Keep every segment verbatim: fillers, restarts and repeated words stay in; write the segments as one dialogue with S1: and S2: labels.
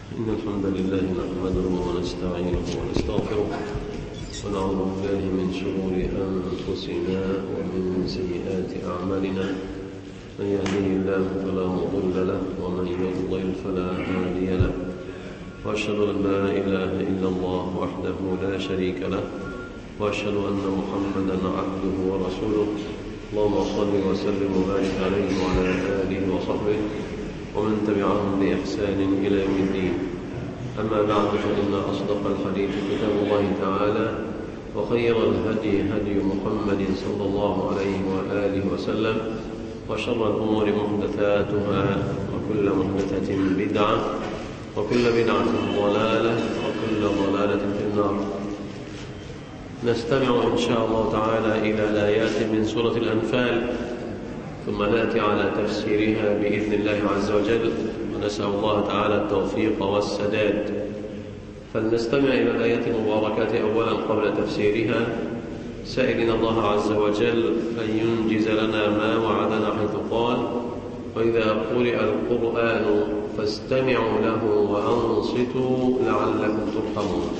S1: إن الحمد لله نحمده ونستعينه ونستغفره ونعوذ بالله من شرور أنفسنا ومن سيئات أعمالنا. من يهده الله فلا مضل له ومن يضلل فلا هادي له، وأشهد أن لا إله إلا الله وحده لا شريك له، وأشهد أن محمدا عبده ورسوله. اللهم صل وسلم وبارك عليه وعلى آله وصحبه ومن تبعهم بإحسان إلى يوم الدين. أما بعد، فإن أصدق الحديث كتاب الله تعالى، وخير الهدي هدي محمد صلى الله عليه وآله وسلم، وشر الأمور محدثاتها، وكل محدثة بدعة، وكل بدعة ضلالة، وكل ضلالة في النار. نستمع إن شاء الله تعالى إلى الآيات من سورة الأنفال، ثم نأتي على تفسيرها بإذن الله عز وجل، ونسأل الله تعالى التوفيق والسداد. فلنستمع إلى الآيات المباركات أولا قبل تفسيرها، سائلين الله عز وجل أن ينجز لنا ما وعدنا، حيث قال: وإذا قرئ القرآن فاستمعوا له وأنصتوا لعلكم ترحمون.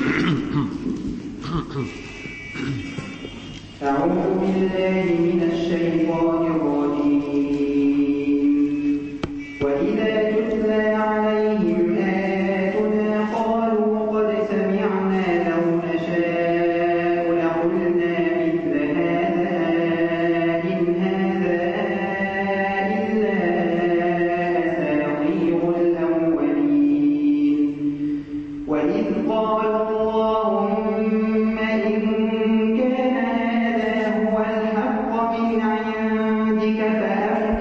S2: أعوذ بالله من الشيطان الرجيم. وإذا تتلى عليهم آياتنا قالوا قد سمعنا لو نشاء لقلنا مثل هذا إن هذا إلا أساطير الأولين. وإذ قالوا اللهم إن كان هذا هو الحق من عندك فأمطر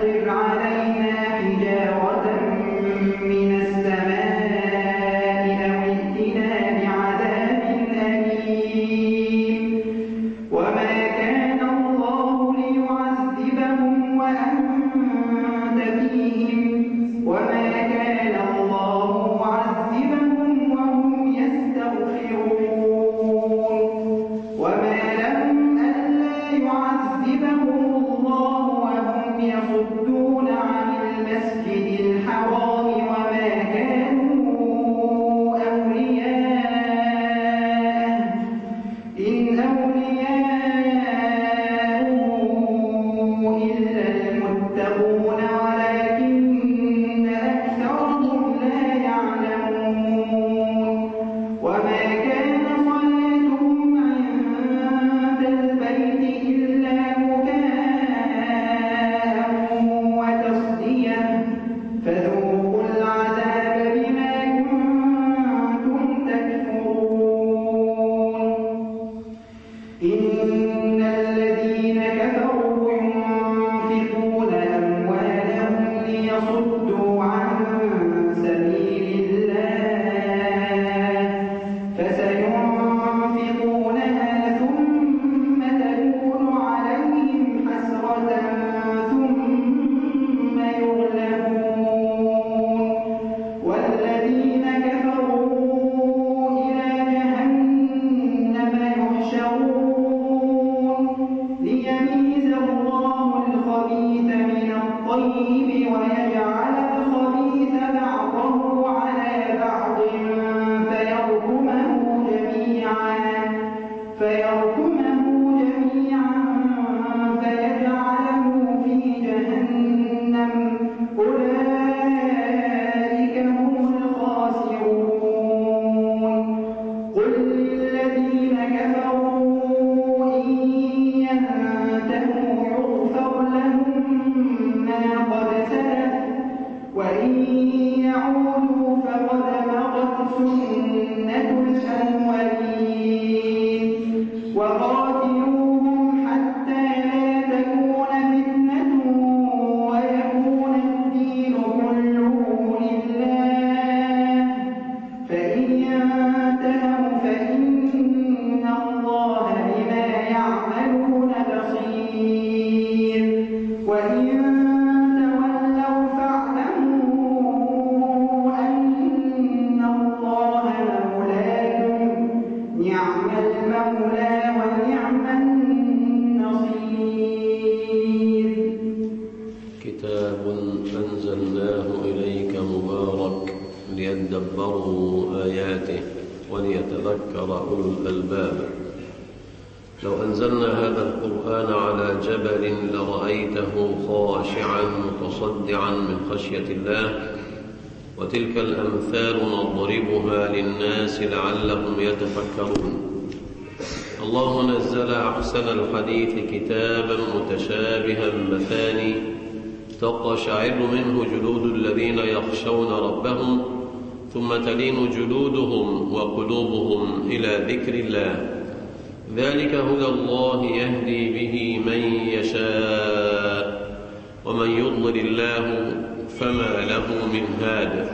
S1: ليدبروا آياته وليتذكر أولو الألباب. لو أنزلنا هذا القرآن على جبل لرأيته خاشعا متصدعا من خشية الله. وتلك الأمثال نضربها للناس لعلهم يتفكرون. الله نزل أحسن الحديث كتابا متشابها مثاني تقشعر منه جلود الذين يخشون ربهم ثم تلين جلودهم وقلوبهم إلى ذكر الله. ذلك هدى الله يهدي به من يشاء ومن يضلل الله فما له من هاد.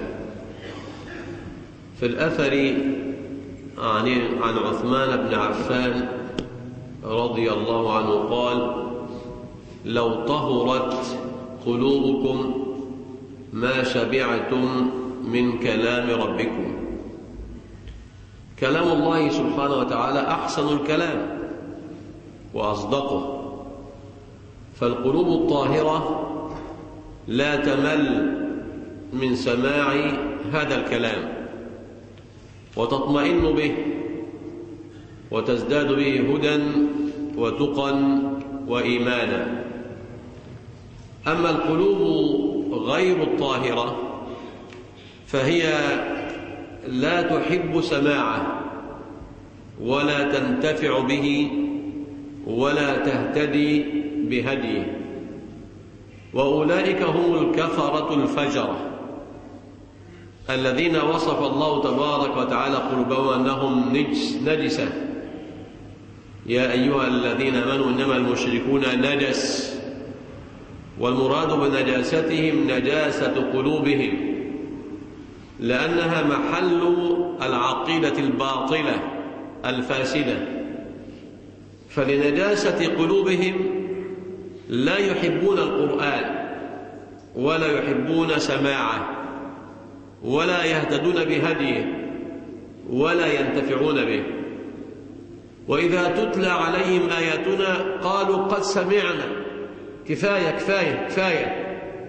S1: في الأثر عن عثمان بن عفان رضي الله عنه قال: لو طهرت قلوبكم ما شبعتم من كلام ربكم. كلام الله سبحانه وتعالى أحسن الكلام وأصدقه، فالقلوب الطاهرة لا تمل من سماع هذا الكلام وتطمئن به وتزداد به هدى وتقى وإيمانا. أما القلوب غير الطاهرة فهي لا تحب سماعه ولا تنتفع به ولا تهتدي بهديه، وأولئك هم الكفرة الفجرة الذين وصف الله تبارك وتعالى قلوبهم أنهم نجس نجسة. يا أيها الذين آمنوا إنما المشركون نجس، والمراد بنجاستهم نجاسة قلوبهم، لأنها محل العقيدة الباطلة الفاسدة. فلنجاسة قلوبهم لا يحبون القرآن ولا يحبون سماعه ولا يهتدون بهديه ولا ينتفعون به. وإذا تتلى عليهم آياتنا قالوا قد سمعنا، كفاية كفاية كفاية.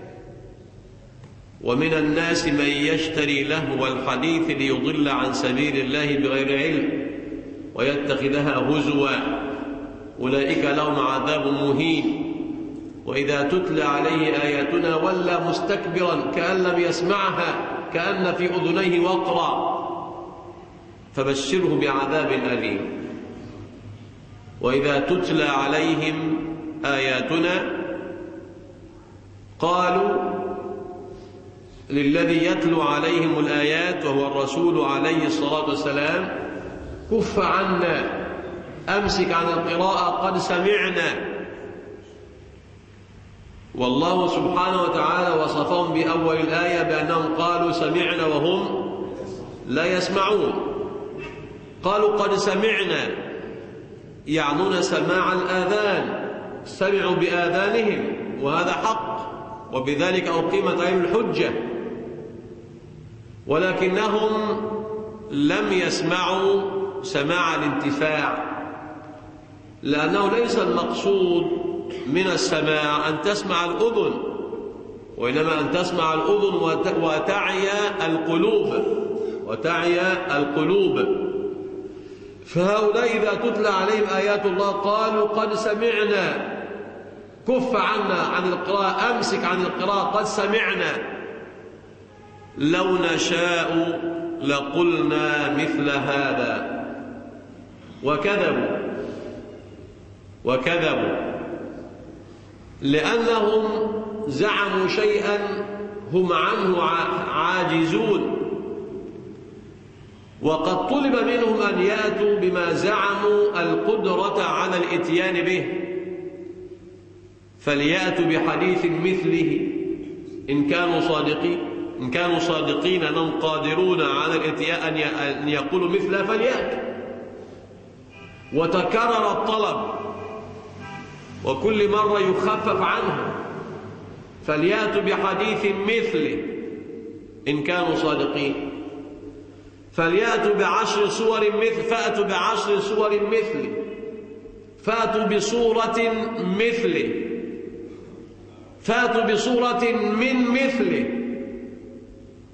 S1: ومن الناس من يشتري لهو الحديث ليضل عن سبيل الله بغير علم ويتخذها هزوا، أولئك لهم عذاب مهين. وإذا تتلى عليه آياتنا ولى مستكبرا كأن لم يسمعها كأن في أذنيه وقرا، فبشره بعذاب أليم. وإذا تتلى عليهم آياتنا قالوا للذي يتلو عليهم الآيات وهو الرسول عليه الصلاة والسلام: كف عنا، أمسك عن القراءة، قد سمعنا. والله سبحانه وتعالى وصفهم بأول الآية بأنهم قالوا سمعنا وهم لا يسمعون. قالوا قد سمعنا يعنون سماع الآذان، سمعوا بآذانهم وهذا حق، وبذلك أقيمت عليهم الحجة، ولكنهم لم يسمعوا سماع الانتفاع، لأنه ليس المقصود من السماع أن تسمع الأذن، وإنما أن تسمع الأذن وتعي القلوب وتعي القلوب. فهؤلاء إذا تتلى عليهم آيات الله قالوا قد سمعنا، كف عنا عن القراءة، أمسك عن القراءة، قد سمعنا، لو نشاء لقلنا مثل هذا. وكذبوا وكذبوا لأنهم زعموا شيئا هم عنه عاجزون، وقد طلب منهم أن يأتوا بما زعموا القدرة على الإتيان به، فليأتوا بحديث مثله إن كانوا صادقين إن كانوا صادقين أنهم قادرون على الإتيان أن يقولوا مثله فليأتوا. وتكرر الطلب وكل مرة يخفف عنه، فليأتوا بحديث مثله إن كانوا صادقين، فليأتوا بعشر صور مثل فأتوا بعشر صور مثله، فأتوا بصورة مثله، فأتوا بصورة من مثله،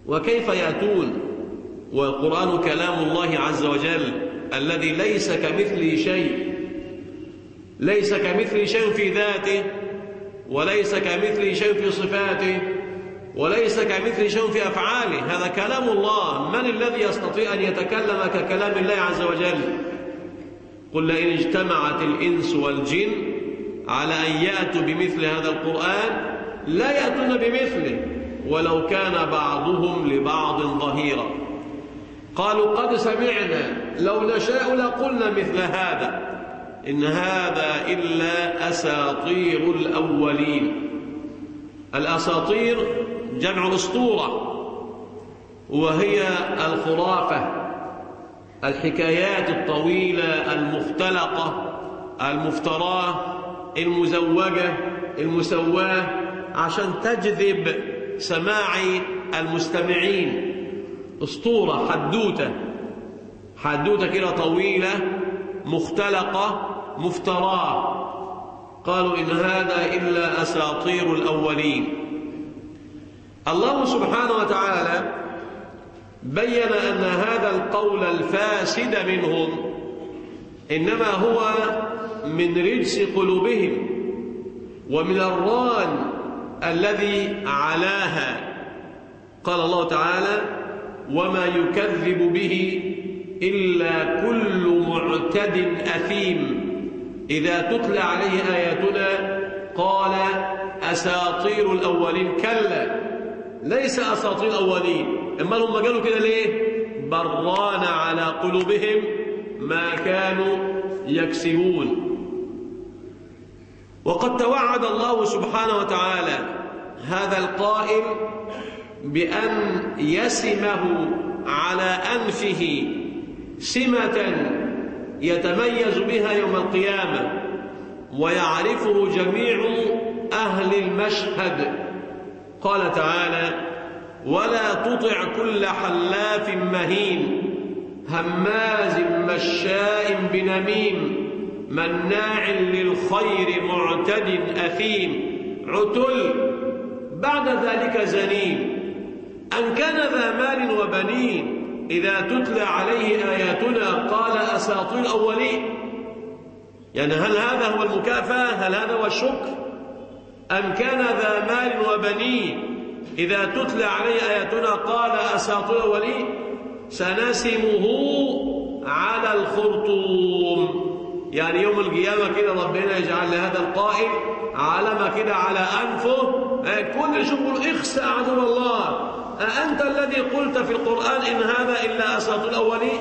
S1: وكيف يأتون والقرآن كلام الله عز وجل الذي ليس كمثله شيء، ليس كمثله شيء في ذاته، وليس كمثله شيء في صفاته، وليس كمثله شيء في أفعاله. هذا كلام الله. من الذي يستطيع أن يتكلم ككلام الله عز وجل؟ قل لئن اجتمعت الإنس والجن على أن يأتوا بمثل هذا القرآن لا يأتون بمثله ولو كان بعضهم لبعض ظهيرا. قالوا قد سمعنا لو نشاء لقلنا مثل هذا إن هذا إلا أساطير الأولين. الأساطير جمع أسطورة، وهي الخرافة، الحكايات الطويلة المختلقة المفتراه المزوجة المسواه عشان تجذب سماع المستمعين. أسطورة، حدوتة، حدوتة كده طويلة مختلقة مفتراه. قالوا إن هذا إلا أساطير الأولين. الله سبحانه وتعالى بين أن هذا القول الفاسد منهم إنما هو من رجس قلوبهم ومن الران الذي علاها. قال الله تعالى: وما يكذب به إلا كل معتد أثيم إذا تتلى عليه آياتنا قال أساطير الأولين. كلا، ليس أساطير الأولين. إما هم قالوا كده ليه؟ بران على قلوبهم ما كانوا يكسبون. وقد توعد الله سبحانه وتعالى هذا القائل بأن يسمه على أنفه سمة يتميز بها يوم القيامة ويعرفه جميع أهل المشهد. قال تعالى: ولا تطع كل حلاف مهين هماز مشاء بنميم مناع للخير معتد أثيم عتل بعد ذلك زنيم أن كان ذا مال وبنين إذا تتلى عليه آياتنا قال أساطير الأولين. يعني هل هذا هو المكافأة؟ هل هذا هو الشكر؟ أم كان ذا مال وبنين إذا تتلى عليه آياتنا قال أساطير الأولين؟ سنسمه على الخرطوم. يعني يوم القيامة كده ربنا يجعل لهذا القائل علامة كده على أنفه، كل شغل اخسأ عدو الله، أأنت الذي قلت في القرآن إن هذا إلا أساطير الأولين؟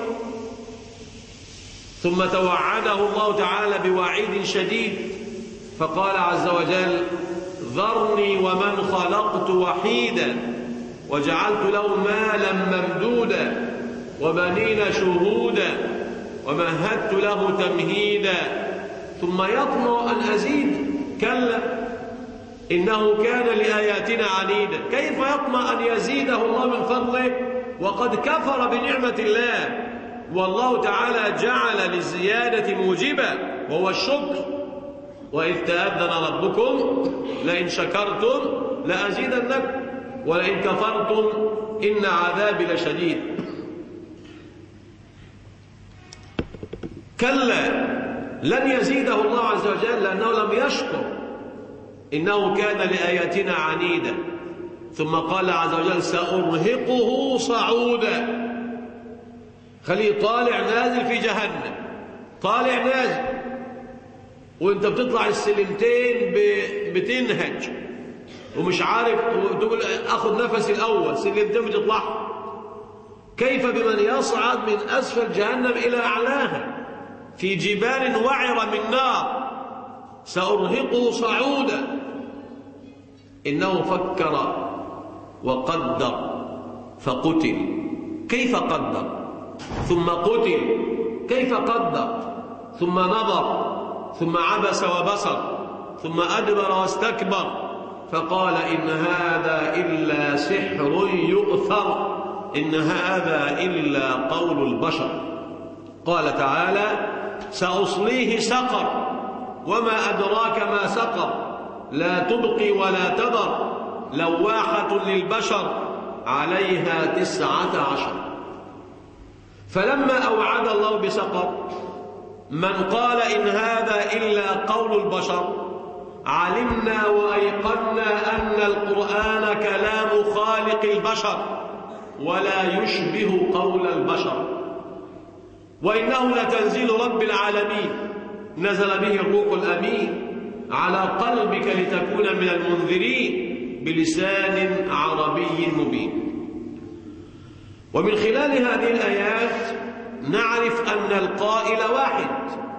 S1: ثم توعده الله تعالى بوعيد شديد فقال عز وجل: ذرني ومن خلقت وحيدا وجعلت له مالا ممدودا وبنين شهودا ومهدت له تمهيدا ثم يطمع أن أزيد كلا إنه كان لآياتنا عنيدا. كيف يطمع أن يزيده الله من فضله وقد كفر بنعمة الله؟ والله تعالى جعل للزيادة موجبا وهو الشكر. وإذ تأذن ربكم لئن شكرتم لأزيدنكم ولئن كفرتم إن عذابي لشديد. كلا، لن يزيده الله عز وجل لأنه لم يشكر، إنه كان لآياتنا عنيدا. ثم قال عز وجل: سأرهقه صعودا. خليه طالع نازل في جهنم، طالع نازل، وانت بتطلع السلمتين بتنهج ومش عارف تقول اخذ نفسي الاول، سلمتين بتطلع. كيف بمن يصعد من اسفل جهنم الى اعلاها في جبال وعرة من نار؟ سأرهقه صعودا. إنه فكر وقدر فقتل. كيف قدر؟ ثم قتل. كيف قدر؟ ثم نظر، ثم عبس وبصر، ثم أدبر واستكبر فقال: إن هذا إلا سحر يؤثر، إن هذا إلا قول البشر. قال تعالى: سأصليه سقر وما أدراك ما سقر لا تبقي ولا تذر لواحة للبشر عليها تسعة عشر. فلما أوعد الله بسقط من قال إن هذا إلا قول البشر علمنا وأيقنا أن القرآن كلام خالق البشر ولا يشبه قول البشر، وإنه لتنزيل رب العالمين نزل به الروح الأمين على قلبك لتكون من المنذرين بلسان عربي مبين. ومن خلال هذه الآيات نعرف أن القائل واحد.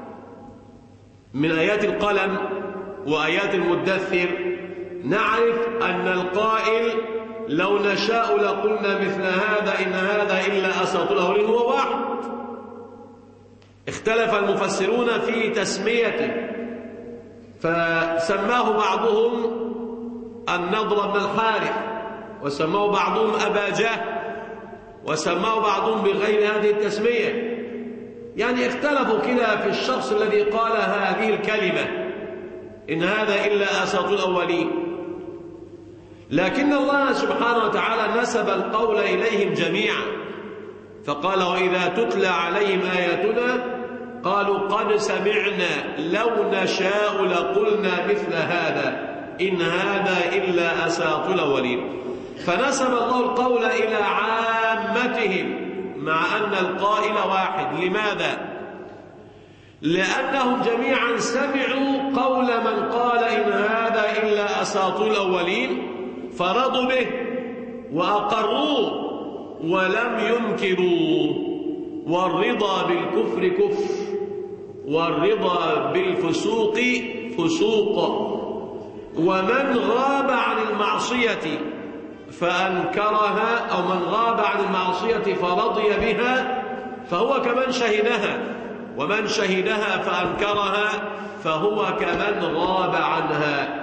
S1: من آيات القلم وآيات المدثر نعرف أن القائل لو نشاء لقلنا مثل هذا إن هذا إلا أساطير الأولين هو واحد. اختلف المفسرون في تسميته، فسماه بعضهم النضر بن الحارث، وسماه بعضهم أبا جهل، وسماه بعضهم بغير هذه التسمية. يعني اختلفوا كده في الشخص الذي قال هذه الكلمة إن هذا إلا أساطير الأولين. لكن الله سبحانه وتعالى نسب القول إليهم جميعا، فقال وإذا تتلى عليهم آياتنا قالوا قد سمعنا لو نشاء لقلنا مثل هذا إن هذا إلا أساطير الأولين. فنسب الله القول إلى عامتهم مع أن القائل واحد. لماذا؟ لأنهم جميعا سمعوا قول من قال إن هذا إلا أساطير الأولين فرضوا به وأقروه ولم ينكروا. والرضا بالكفر كفر، والرضا بالفسوق فسوق. ومن غاب عن المعصية فأنكرها أو من غاب عن المعصية فرضي بها فهو كمن شهدها، ومن شهدها فأنكرها فهو كمن غاب عنها.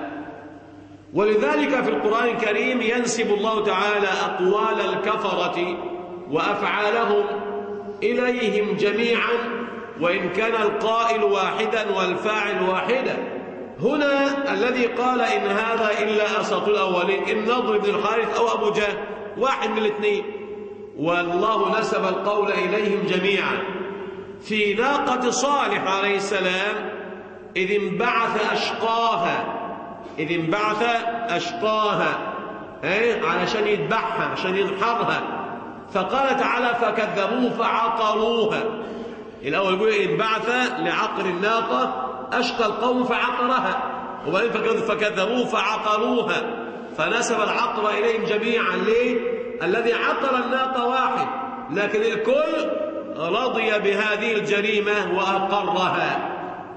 S1: ولذلك في القرآن الكريم ينسب الله تعالى أقوال الكفرة وأفعالهم إليهم جميعا، وإن كان القائل واحدا والفاعل واحدا. هنا الذي قال إن هذا إلا أساطير الأولين النضر بن الحارث أو أبو جهل، واحد من الاثنين، والله نسب القول إليهم جميعا. في ناقة صالح عليه السلام إذ انبعث أشقاها، إذ انبعث أشقاها علشان يذبحها عشان ينحرها، فقال تعالى فكذبوه فعقروها. الأول يقول انبعث لعقر الناقة أشقى القوم فعقرها، وبعدين فكذبوه فعقروها، فنسب العقر إليهم جميعا. ليه؟ الذي عقر الناقة واحد، لكن الكل رضي بهذه الجريمة وأقرها.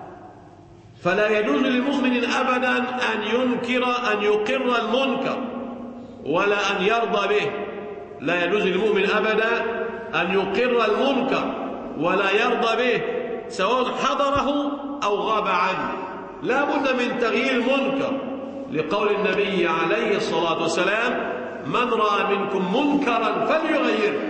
S1: فلا يجوز للمؤمن أبدا أن ينكر أن يقر المنكر ولا أن يرضى به. لا يجوز للمؤمن أبدا أن يقر المنكر ولا يرضى به سواء حضره أو غاب عنه. لا بد من تغيير المنكر، لقول النبي عليه الصلاة والسلام من رأى منكم منكرا فليغيره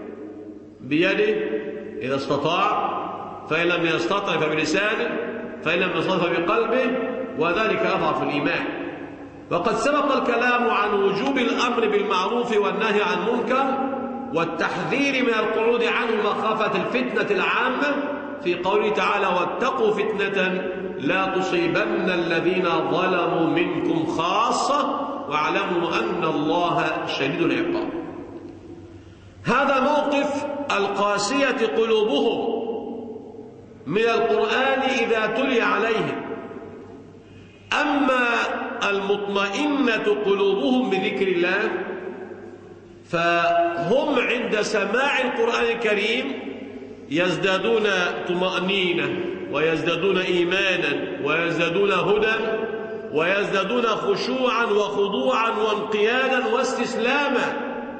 S1: بيده إذا استطاع، فإن لم يستطع فبلسانه، فإن لم يستطع فبقلبه، وذلك أضعف الإيمان. وقد سبق الكلام عن وجوب الأمر بالمعروف والنهي عن المنكر والتحذير من القعود عنه مخافة الفتنة العامة في قوله تعالى واتقوا فتنة لا تصيبن الذين ظلموا منكم خاصة واعلموا أن الله شديد العقاب. هذا موقف القاسية قلوبهم من القرآن إذا تلي عليهم. أما المطمئنة قلوبهم بذكر الله فهم عند سماع القرآن الكريم يزدادون طمأنينة ويزدادون إيمانا ويزدادون هدى ويزدادون خشوعا وخضوعا وانقيادا واستسلاما.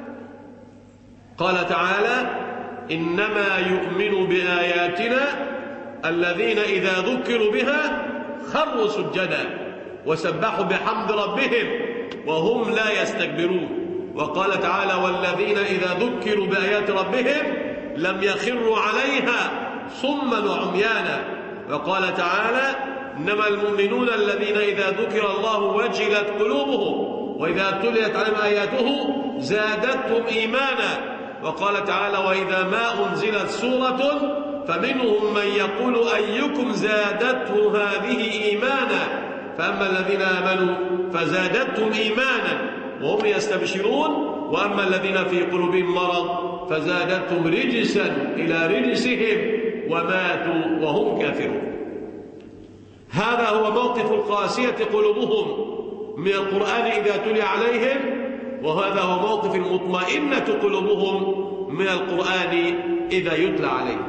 S1: قال تعالى إنما يؤمن بآياتنا الذين إذا ذكروا بها خروا سجدا وسبحوا بحمد ربهم وهم لا يستكبرون. وقال تعالى والذين إذا ذكروا بآيات ربهم لم يخروا عليها صما وعميانا. وقال تعالى إنما المؤمنون الذين إذا ذكر الله وجلت قلوبهم وإذا تليت عليهم آياته زادتهم إيمانا. وقال تعالى: وإذا ما أنزلت سورة فمنهم من يقول أيكم زادته هذه إيمانا، فأما الذين آمنوا فزادتهم إيمانا وهم يستبشرون، وأما الذين في قلوبهم مرض فزادتهم رجسا إلى رجسهم وماتوا وهم كافرون. هذا هو موقف القاسية قلوبهم من القرآن إذا تلي عليهم، وهذا هو موقف المطمئنة قلوبهم من القرآن إذا يتلى عليهم.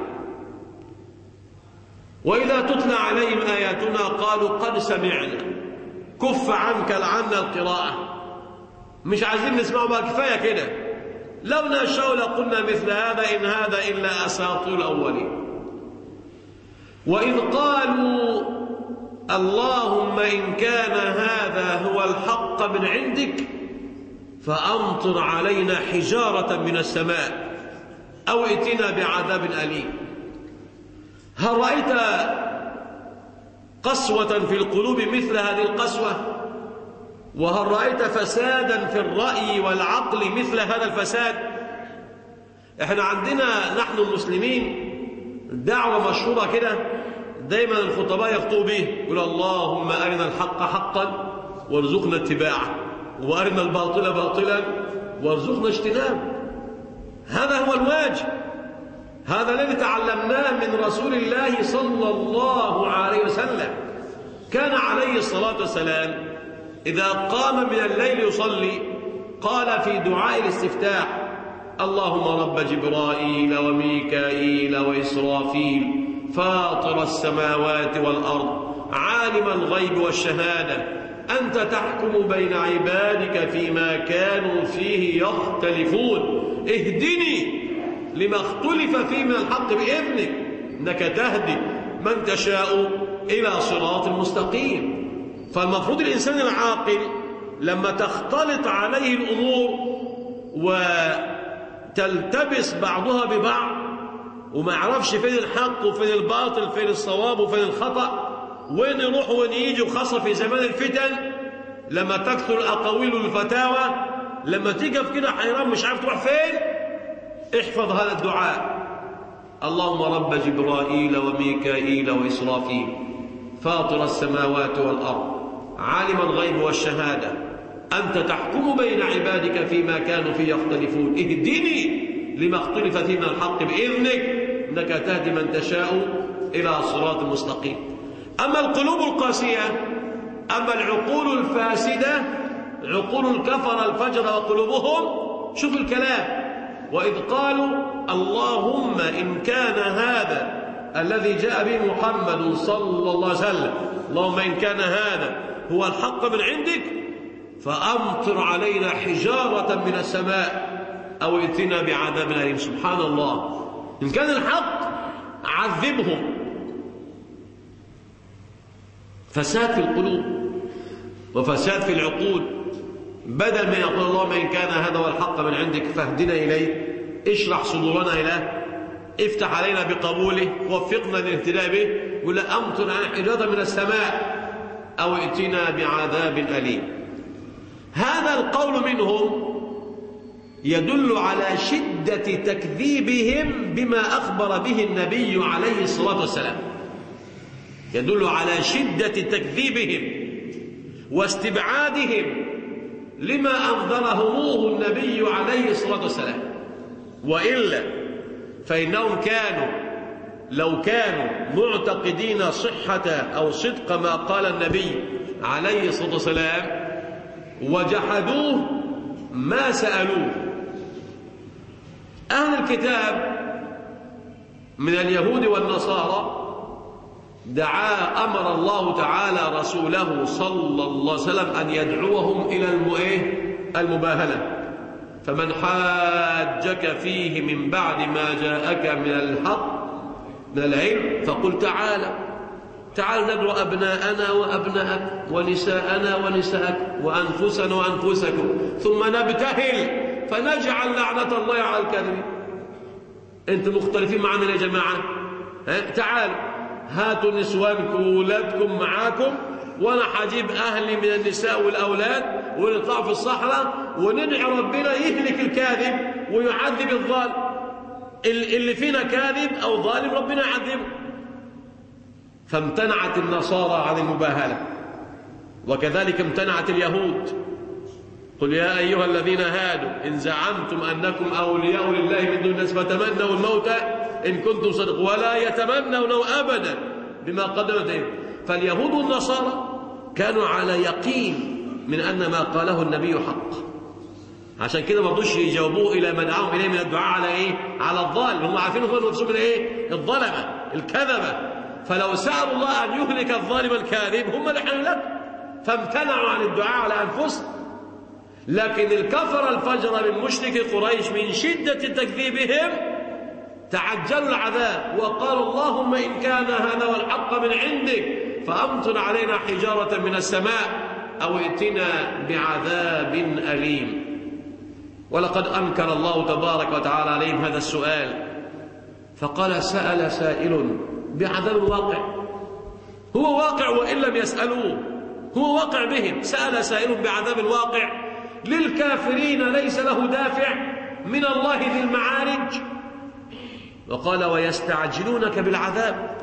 S1: وإذا تتلى عليهم آياتنا قالوا قد سمعنا، كف عنك لعنا القراءة، مش عايزين نسمعوا بقى، كفاية كده، لو نشاء لقلنا مثل هذا إن هذا إلا أساطير الأولين. وإذ قالوا اللهم إن كان هذا هو الحق من عندك فأمطر علينا حجارة من السماء أو ائتنا بعذاب أليم. هل رأيت قسوة في القلوب مثل هذه القسوة؟ وهل رأيت فسادا في الرأي والعقل مثل هذا الفساد؟ احنا عندنا نحن المسلمين دعوة مشهورة كده دايما الخطباء يخطبوا به، يقول اللهم أرنا الحق حقا وارزقنا اتباعه، وأرنا الباطل باطلا وارزقنا اجتنابه. هذا هو الواجب، هذا الذي تعلمناه من رسول الله صلى الله عليه وسلم. كان عليه الصلاة والسلام إذا قام من الليل يصلي قال في دعاء الاستفتاح: اللهم رب جبرائيل وميكائيل وإسرافيل فاطر السماوات والأرض عالم الغيب والشهادة أنت تحكم بين عبادك فيما كانوا فيه يختلفون، اهدني لما اختلف فيه من الحق بإذنك إنك تهدي من تشاء إلى صراط مستقيم. فالمفروض الإنسان العاقل لما تختلط عليه الأمور وتلتبس بعضها ببعض وما يعرفش فين الحق وفين الباطل، فين الصواب وفين الخطأ، وين يروح وين يجي، وخاصة في زمان الفتن لما تكثر الأقاويل والفتاوى، لما تقف كده حيران مش عارف تروح فين، احفظ هذا الدعاء: اللهم رب جبرائيل وميكائيل وإسرافيل فاطر السماوات والأرض عالم الغيب والشهادة أنت تحكم بين عبادك فيما كانوا فيه يختلفون، اهدني لما اختلف فيه من الحق بإذنك إنك تهدي من تشاء إلى صراط مستقيم. أما القلوب القاسية، أما العقول الفاسدة، عقول الكفر الفجر وقلوبهم، شوف الكلام: وإذ قالوا اللهم إن كان هذا الذي جاء به محمد صلى الله عليه وسلم، اللهم إن كان هذا هو الحق من عندك فأمطر علينا حجارة من السماء أو ائتنا بعذاب أليم. سبحان الله، إن كان الحق عذبهم. فساد في القلوب وفساد في العقول، بدل ما يقول اللهم إن كان هذا هو الحق من عندك فاهدنا إليه، اشرح صدورنا إليه، افتح علينا بقبوله، وفقنا للاهتداء به، يقول أمطر علينا حجارة من السماء أو ائتنا بعذاب أليم. هذا القول منهم يدل على شدة تكذيبهم بما أخبر به النبي عليه الصلاة والسلام، يدل على شدة تكذيبهم واستبعادهم لما أنذرهموه النبي عليه الصلاة والسلام. وإلا فإنهم كانوا لو كانوا معتقدين صحة أو صدق ما قال النبي عليه الصلاة والسلام وجحدوه ما سألوه. أهل الكتاب من اليهود والنصارى دعا أمر الله تعالى رسوله صلى الله عليه وسلم أن يدعوهم إلى المباهلة: فمن حاجك فيه من بعد ما جاءك من الحق من العلم فقل تعالى تعال ندعو أبناءنا وأبناءك ونساءنا ونساءك وأنفسنا وأنفسكم ثم نبتهل فنجعل لعنة الله على الكاذبين. أنتم مختلفين معنا يا جماعة؟ تعالوا هاتوا نسوانكم وولادكم معاكم، وأنا حجيب أهلي من النساء والأولاد ونطلع في الصحراء وندعي ربنا يهلك الكاذب ويعذب الظالم. اللي فينا كاذب أو ظالم ربنا يعذبه. فامتنعت النصارى عن المباهلة، وكذلك امتنعت اليهود. قل يا أيها الذين هادوا إن زعمتم أنكم أولياء لله من دون الناس فتمنوا الموت إن كنتم صادقين ولا يتمنونه أبدا بما قدمت أيديهم. فاليهود والنصارى كانوا على يقين من أن ما قاله النبي حق، عشان كده ما رضوش يجاوبوه إلى ما دعاهم إليه من الدعاء على إيه؟ على الظالم. هم عارفين هم نفسهم من إيه؟ الظلمة الكذبة. فلو سألوا الله أن يهلك الظالم الكاذب هم اللي حلوا، فامتنعوا عن الدعاء على أنفسهم. لكن الكفر الفجر من مشرك قريش من شدة تكذيبهم تعجلوا العذاب وقالوا اللهم إن كان هذا والحق من عندك فأمطر علينا حجارة من السماء أو ائتنا بعذاب أليم. ولقد أنكر الله تبارك وتعالى عليهم هذا السؤال فقال سأل سائل بعذاب واقع. هو واقع وإن لم يسألوه، هو واقع بهم. سأل سائل بعذاب واقع للكافرين ليس له دافع من الله ذي المعارج. وقال ويستعجلونك بالعذاب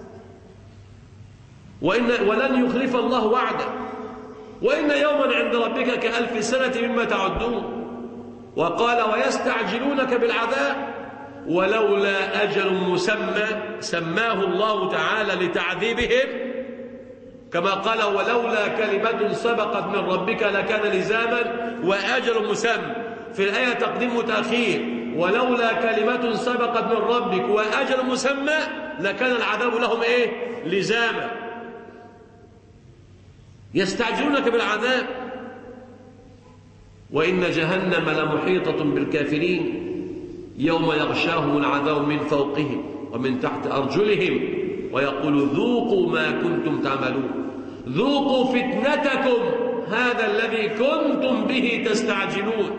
S1: وإن ولن يخلف الله وعده وإن يوما عند ربك كألف سنة مما تعدون. وقال ويستعجلونك بالعذاب ولولا أجل مسمى سماه الله تعالى لتعذيبهم، كما قال ولولا كلمة سبقت من ربك لكان لزاما وأجل مسمى. في الآية تقديم وتأخير، ولولا كلمة سبقت من ربك وأجل مسمى لكان العذاب لهم إيه؟ لزاما. يستعجلونك بالعذاب وإن جهنم لمحيطة بالكافرين يوم يغشاهم العذاب من فوقهم ومن تحت أرجلهم ويقول ذوقوا ما كنتم تعملون ذوقوا فتنتكم هذا الذي كنتم به تستعجلون.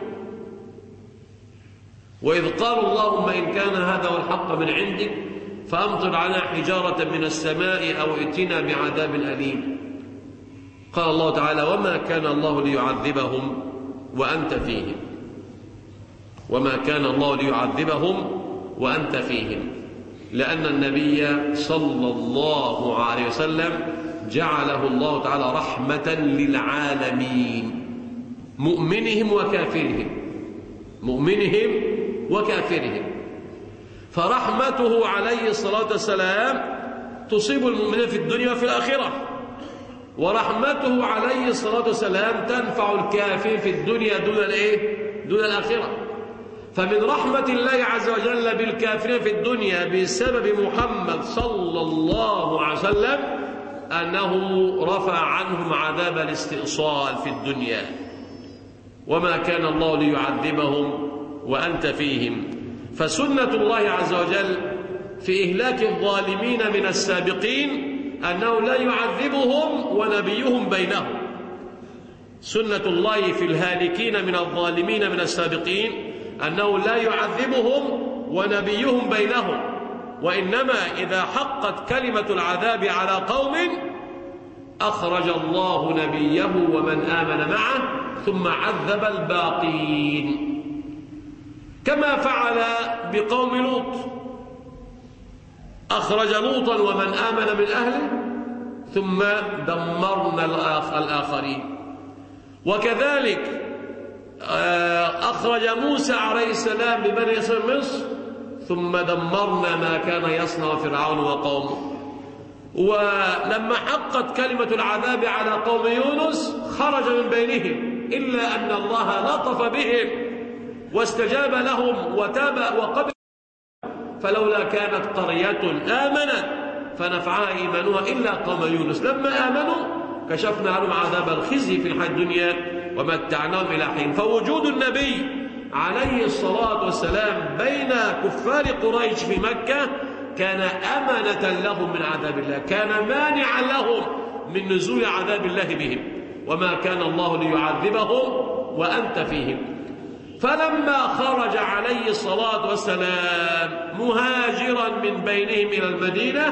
S1: وإذ قالوا اللهم إن كان هذا والحق من عندك فأمطر علينا حجارة من السماء أو ائتنا بعذاب أليم. قال الله تعالى وما كان الله ليعذبهم وأنت فيهم، وما كان الله ليعذبهم وأنت فيهم، لأن النبي صلى الله عليه وسلم جعله الله تعالى رحمة للعالمين مؤمنهم وكافرهم مؤمنهم وكافرهم. فرحمته عليه الصلاة والسلام تصيب المؤمنين في الدنيا وفي الآخرة، ورحمته عليه الصلاة والسلام تنفع الكافر في الدنيا دون الإيه؟ دون الآخرة. فمن رحمة الله عز وجل بالكافرين في الدنيا بسبب محمد صلى الله عليه وسلم أنه رفع عنهم عذاب الاستئصال في الدنيا. وما كان الله ليعذبهم وأنت فيهم. فسنة الله عز وجل في إهلاك الظالمين من السابقين أنه لا يعذبهم ونبيهم بينهم. سنة الله في الهالكين من الظالمين من السابقين أنه لا يعذبهم ونبيهم بينهم، وإنما إذا حقت كلمة العذاب على قوم أخرج الله نبيه ومن آمن معه ثم عذب الباقين، كما فعل بقوم لوط. أخرج لوطا ومن آمن من أهله ثم دمرنا الآخرين. وكذلك أخرج موسى عليه السلام ببني إسرائيل مصر ثم دمرنا ما كان يصنع فرعون وقومه. ولما حقت كلمة العذاب على قوم يونس خرج من بينهم، إلا أن الله لطف بهم واستجاب لهم وتاب وقبل. فلولا كانت قرية آمنت فنفعها إيمانها إلا قوم يونس لما آمنوا كشفنا عنهم عذاب الخزي في الحياة الدنيا ومتعناهم إلى حين. فوجود النبي عليه الصلاة والسلام بين كفار قريش في مكة كان أمنة لهم من عذاب الله، كان مانعا لهم من نزول عذاب الله بهم. وما كان الله ليعذبهم وأنت فيهم. فلما خرج عليه الصلاة والسلام مهاجرا من بينهم إلى المدينة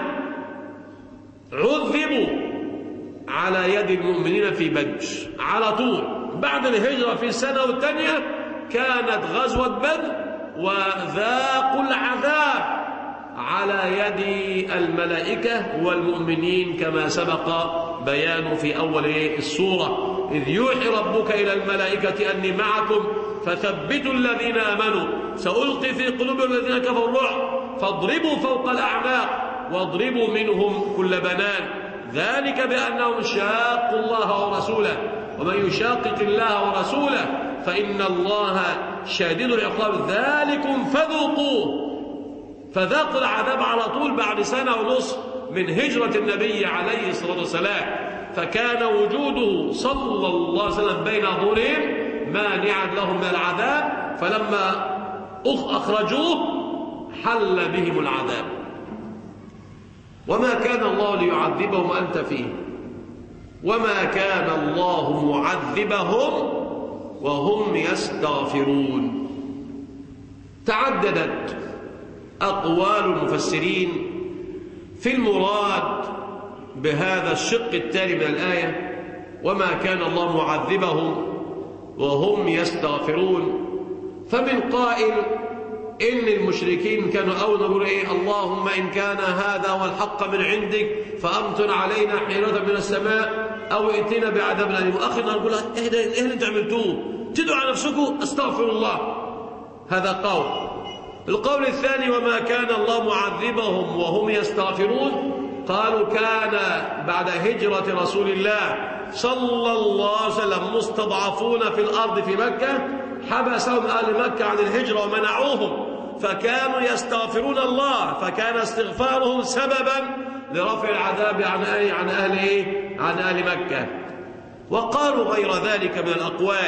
S1: عذبوا على يد المؤمنين في بدر على طول، بعد الهجرة في السنة الثانية كانت غزوة بدر، وذاقوا العذاب على يد الملائكة والمؤمنين كما سبق بيان في أول السورة: إذ يوحي ربك إلى الملائكة أني معكم فثبتوا الذين آمنوا سألقي في قلوب الذين كفروا الرعب فاضربوا فوق الأعناق واضربوا منهم كل بنان ذلك بأنهم شاقوا الله ورسوله ومن يشاقق الله ورسوله فإن الله شديد العقاب ذلكم فذوقوه. فذاقوا العذاب على طول بعد سنة ونصف من هجرة النبي عليه الصلاة والسلام، فكان وجوده صلى الله عليه وسلم بين ظهورهم مانعا لهم من العذاب، فلما أخرجوه حل بهم العذاب. وما كان الله ليعذبهم وأنت فيه وما كان الله معذبهم وهم يستغفرون. تعددت أقوال المفسرين في المراد بهذا الشق التالي من الآية: وما كان الله معذبهم وهم يستغفرون. فمن قائل إن المشركين كانوا أول يقولوا إيه: اللهم إن كان هذا هو الحق من عندك فأمطر علينا حيرة من السماء أو ائتنا بعذاب أليم. وآخرنا نقول إيه ده إيه اللي أنتم عملتوه؟ تدعوا على نفسكم استغفر الله. هذا قول. القول الثاني: وما كان الله معذبهم وهم يستغفرون. قالوا كان بعد هجرة رسول الله صلى الله عليه وسلم مستضعفون في الأرض في مكة، حبسهم أهل مكة عن الهجرة ومنعوهم، فكانوا يستغفرون الله، فكان استغفارهم سببا لرفع العذاب عن أهل عن أهل عن أهل مكة. وقالوا غير ذلك من الأقوال،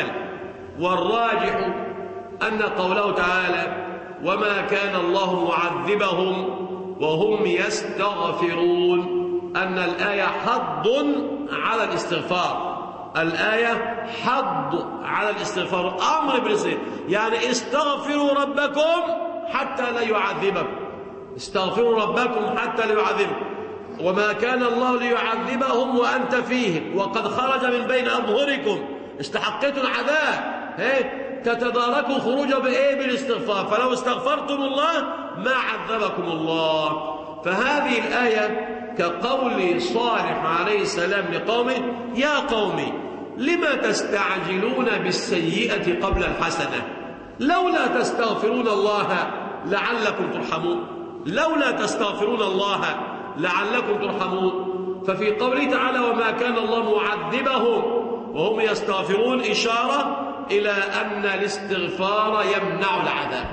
S1: والراجح أن قوله تعالى: وما كان الله معذبهم وهم يستغفرون، أن الآية حض على الاستغفار. الآية حض على الاستغفار، أمر بالاستغفار، يعني استغفروا ربكم حتى لا يعذبكم، استغفروا ربكم حتى لا يعذبكم. وما كان الله ليعذبهم وأنت فيهم وقد خرج من بين أظهركم، استحقيتوا العذاب، تتداركوا خروجه بإيه؟ بالاستغفار. فلو استغفرتم الله ما عذبكم الله. فهذه الآية كقول صالح عليه السلام لقومه: يا قوم لما تستعجلون بالسيئة قبل الحسنة لولا تستغفرون الله لعلكم ترحمون، لولا تستغفرون الله لعلكم ترحمون. ففي قوله تعالى: وما كان الله معذبهم وهم يستغفرون، إشارة إلى أن الاستغفار يمنع العذاب.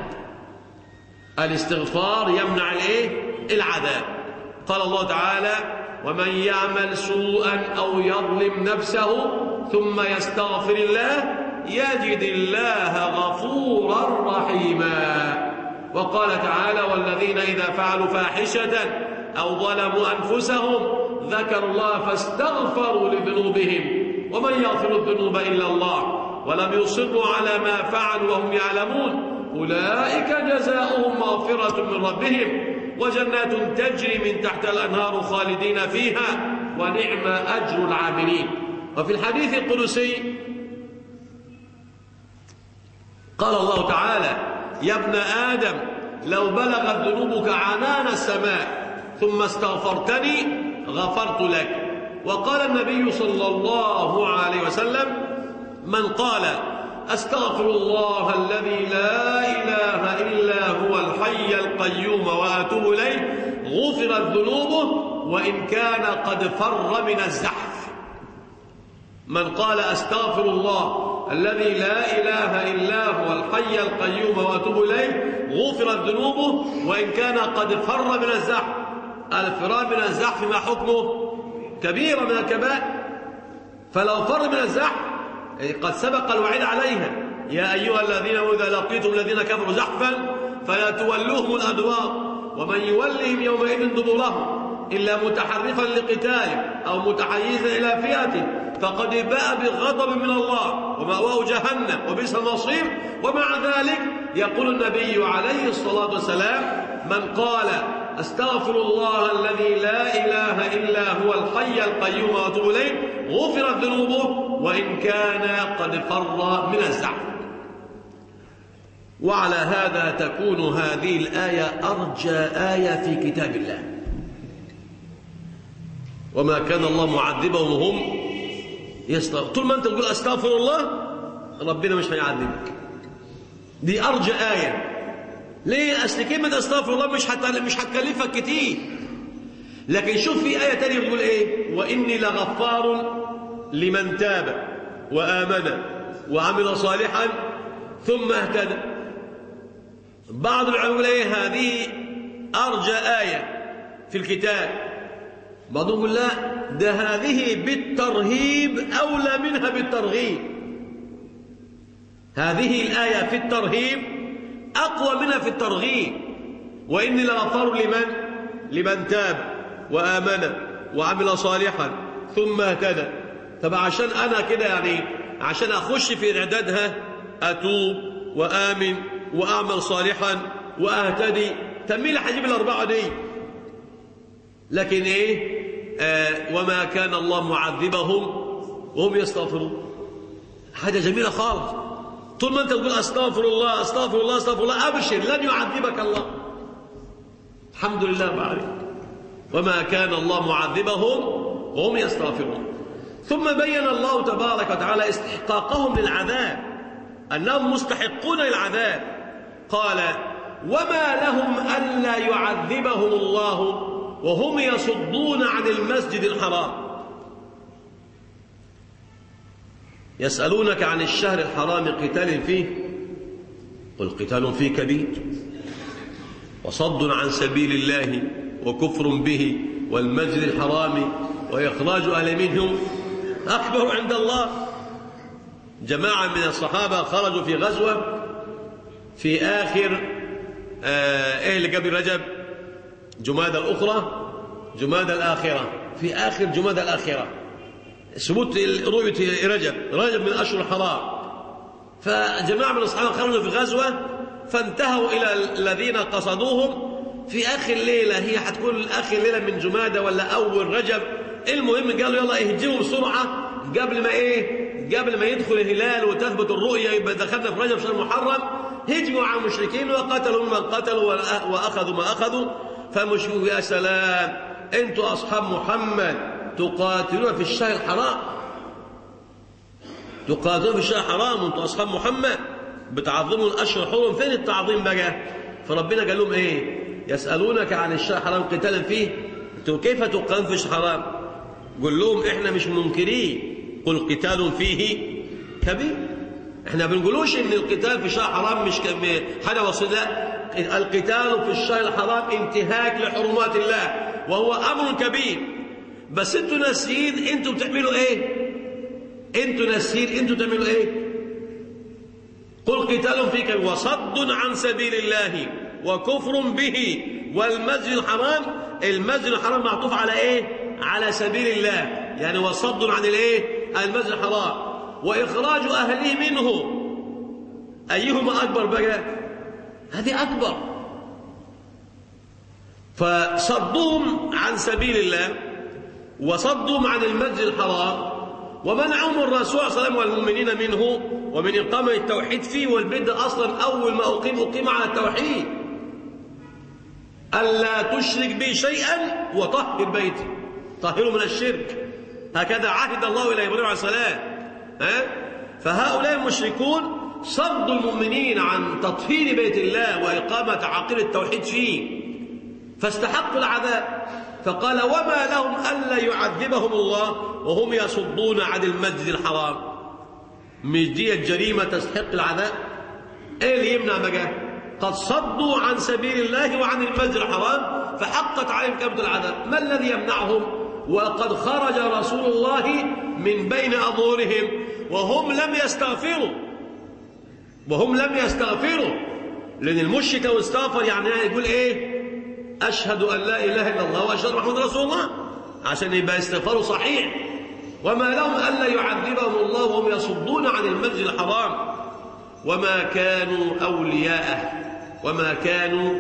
S1: الاستغفار يمنع الايه؟ العذاب. قال الله تعالى: ومن يعمل سوءا أو يظلم نفسه ثم يستغفر الله يجد الله غفورا رحيما. وقال تعالى: والذين إذا فعلوا فاحشة أو ظلموا أنفسهم ذكروا الله فاستغفروا لذنوبهم ومن يغفر الذنوب إلا الله ولم يصروا على ما فعلوا وهم يعلمون أولئك جزاؤهم مغفرة من ربهم وجنات تجري من تحت الأنهار خالدين فيها ونعم أجر العاملين. وفي الحديث القدسي قال الله تعالى: يا ابن آدم لو بلغت ذنوبك عنان السماء ثم استغفرتني غفرت لك. وقال النبي صلى الله عليه وسلم: من قال أستغفر الله الذي لا إله إلا هو الحي القيوم وأتوب إليه غفرت ذنوبه وإن كان قد فر من الزحف. من قال أستغفر الله الذي لا إله إلا هو الحي القيوم وأتوب إليه غفرت ذنوبه وإن كان قد فر من الزحف. الفرار من الزحف ما حكمه؟ كبيرة من الكبائر. فلو فر من الزحف قد سبق الوعيد عليها: يا أيها الذين إذا لقيتم الذين كفروا زحفا فلا تولوهم الأدبار ومن يولهم يومئذ دبره إلا متحرفا لقتال أو متحيزا إلى فئة فقد باء بغضب من الله ومأواه جهنم وبئس المصير. ومع ذلك يقول النبي عليه الصلاة والسلام: من قال أستغفر الله الذي لا إله إلا هو الحي القيوم وأتوب إليه غفرت ذنوبه وإن كان قد فر من الزحف. وعلى هذا تكون هذه الآية أرجى آية في كتاب الله. وما كان الله معذبهم وهم يستغفرون. طول ما أنت تقول أستغفر الله ربنا مش هيعذبك. دي أرجى آية. ليه؟ أصل كلمة أستغفر الله مش حت... مش هتكلفك كتير. لكن شوف في آية تانية بتقول إيه؟ وإني لغفار لمن تاب وآمن وعمل صالحا ثم اهتدى. بعض العلماء ايه هذه أرجى آية في الكتاب. بعضهم يقول لا، ده هذه بالترهيب أولى منها بالترغيب. هذه الآية في الترهيب أقوى منها في الترغيب. وإني لغفار لمن لمن تاب وآمن وعمل صالحا ثم اهتدى. طب عشان أنا كده يعني عشان أخش في إعدادها أتوب وآمن وأعمل صالحا وأهتدي، تميل حجيب الأربعة دي. لكن إيه؟ آه وما كان الله معذبهم وهم يستغفرون. حاجة جميلة خالص. طول ما أنت تقول أستغفر الله أستغفر الله أستغفر الله أبشر لن يعذبك الله. الحمد لله بعد. وما كان الله معذبهم وهم يستغفرون. ثم بين الله تبارك وتعالى استحقاقهم للعذاب، أنهم مستحقون للعذاب. قال وما لهم ألا يعذبهم الله وهم يصدون عن المسجد الحرام. يسألونك عن الشهر الحرام قتال فيه قل قتال فيه كبير وصد عن سبيل الله وكفر به والمسجد الحرام وإخراج أهل منهم أكبر عند الله. جماعة من الصحابة خرجوا في غزوة في آخر آه إيه اللي قبل رجب جمادى الأخرى جمادى الآخرة في آخر جمادى الآخرة ثبوت رؤية رجب رجب من أشهر الحرام. فجماعة من الصحابة خرجوا في غزوة فانتهوا إلى الذين قصدوهم في آخر ليلة. هي هتكون آخر ليلة من جمادى ولا أول رجب. المهم قالوا يلا اهجموا بسرعة قبل ما إيه قبل ما يدخل الهلال وتثبت الرؤية يبقى دخلنا في رجب شهر محرم. هجموا على المشركين وقتلوا من قتلوا وأخذوا ما أخذوا. فمشركوا يا سلام أنتوا أصحاب محمد تقاتلون في الشهر الحرام تقاتلون في الشهر الحرام وأنتوا أصحاب محمد بتعظموا الأشهر الحرم. فين التعظيم بقى؟ فربنا قال لهم إيه؟ يسألونك عن الشهر الحرام قتال فيه أنتوا كيف تقاتلون في الشهر الحرام؟ قل لهم إحنا مش منكرين قل قتال فيه كبير. احنا بنقولوش ان القتال في الشهر الحرام مش حاجه بسيطه. لا، القتال في الشهر الحرام انتهاك لحرمات الله وهو امر كبير. بس انتوا ناسيين انتوا بتعملوا ايه؟ انتوا ناسيين انتوا بتعملوا ايه؟ قل قتال فيه كبير وصد عن سبيل الله وكفر به والمسجد الحرام. المسجد الحرام معطوف على ايه؟ على سبيل الله، يعني وصد عن الايه؟ المسجد الحرام وإخراج أهله منه. أيهما أكبر بقى؟ هذه أكبر. فصدهم عن سبيل الله وصدهم عن المسجد الحرام ومنعهم الرسول صلى الله عليه وسلم والمؤمنين منه ومن إقامة التوحيد فيه. والبيت أصلا أول ما أقيم أقيم على التوحيد ألا تشرك بي شيئا وطهر بيتي طهروا من الشرك. هكذا عهد الله إلى إبراهيم عليه السلام. ها؟ فهؤلاء المشركون صدوا المؤمنين عن تطهير بيت الله وإقامة عقيدة التوحيد فيه فاستحقوا العذاب. فقال وما لهم ألا يعذبهم الله وهم يصدون عن المسجد الحرام. مش دي الجريمة تستحق العذاب؟ ايه اللي يمنع بقى؟ قد صدوا عن سبيل الله وعن المسجد الحرام فحقت عليهم كلمة العذاب. ما الذي يمنعهم وقد خرج رسول الله من بين أظهرهم وهم لم يستغفروا وهم لم يستغفروا لأن المشرك لو استغفر يعني يقول إيه؟ أشهد أن لا إله إلا الله وأشهد محمد رسول الله عشان يبقى استغفاره صحيح. وما لهم ألا يعذبهم الله وهم يصدون عن المسجد الحرام وما كانوا أولياءه وما كانوا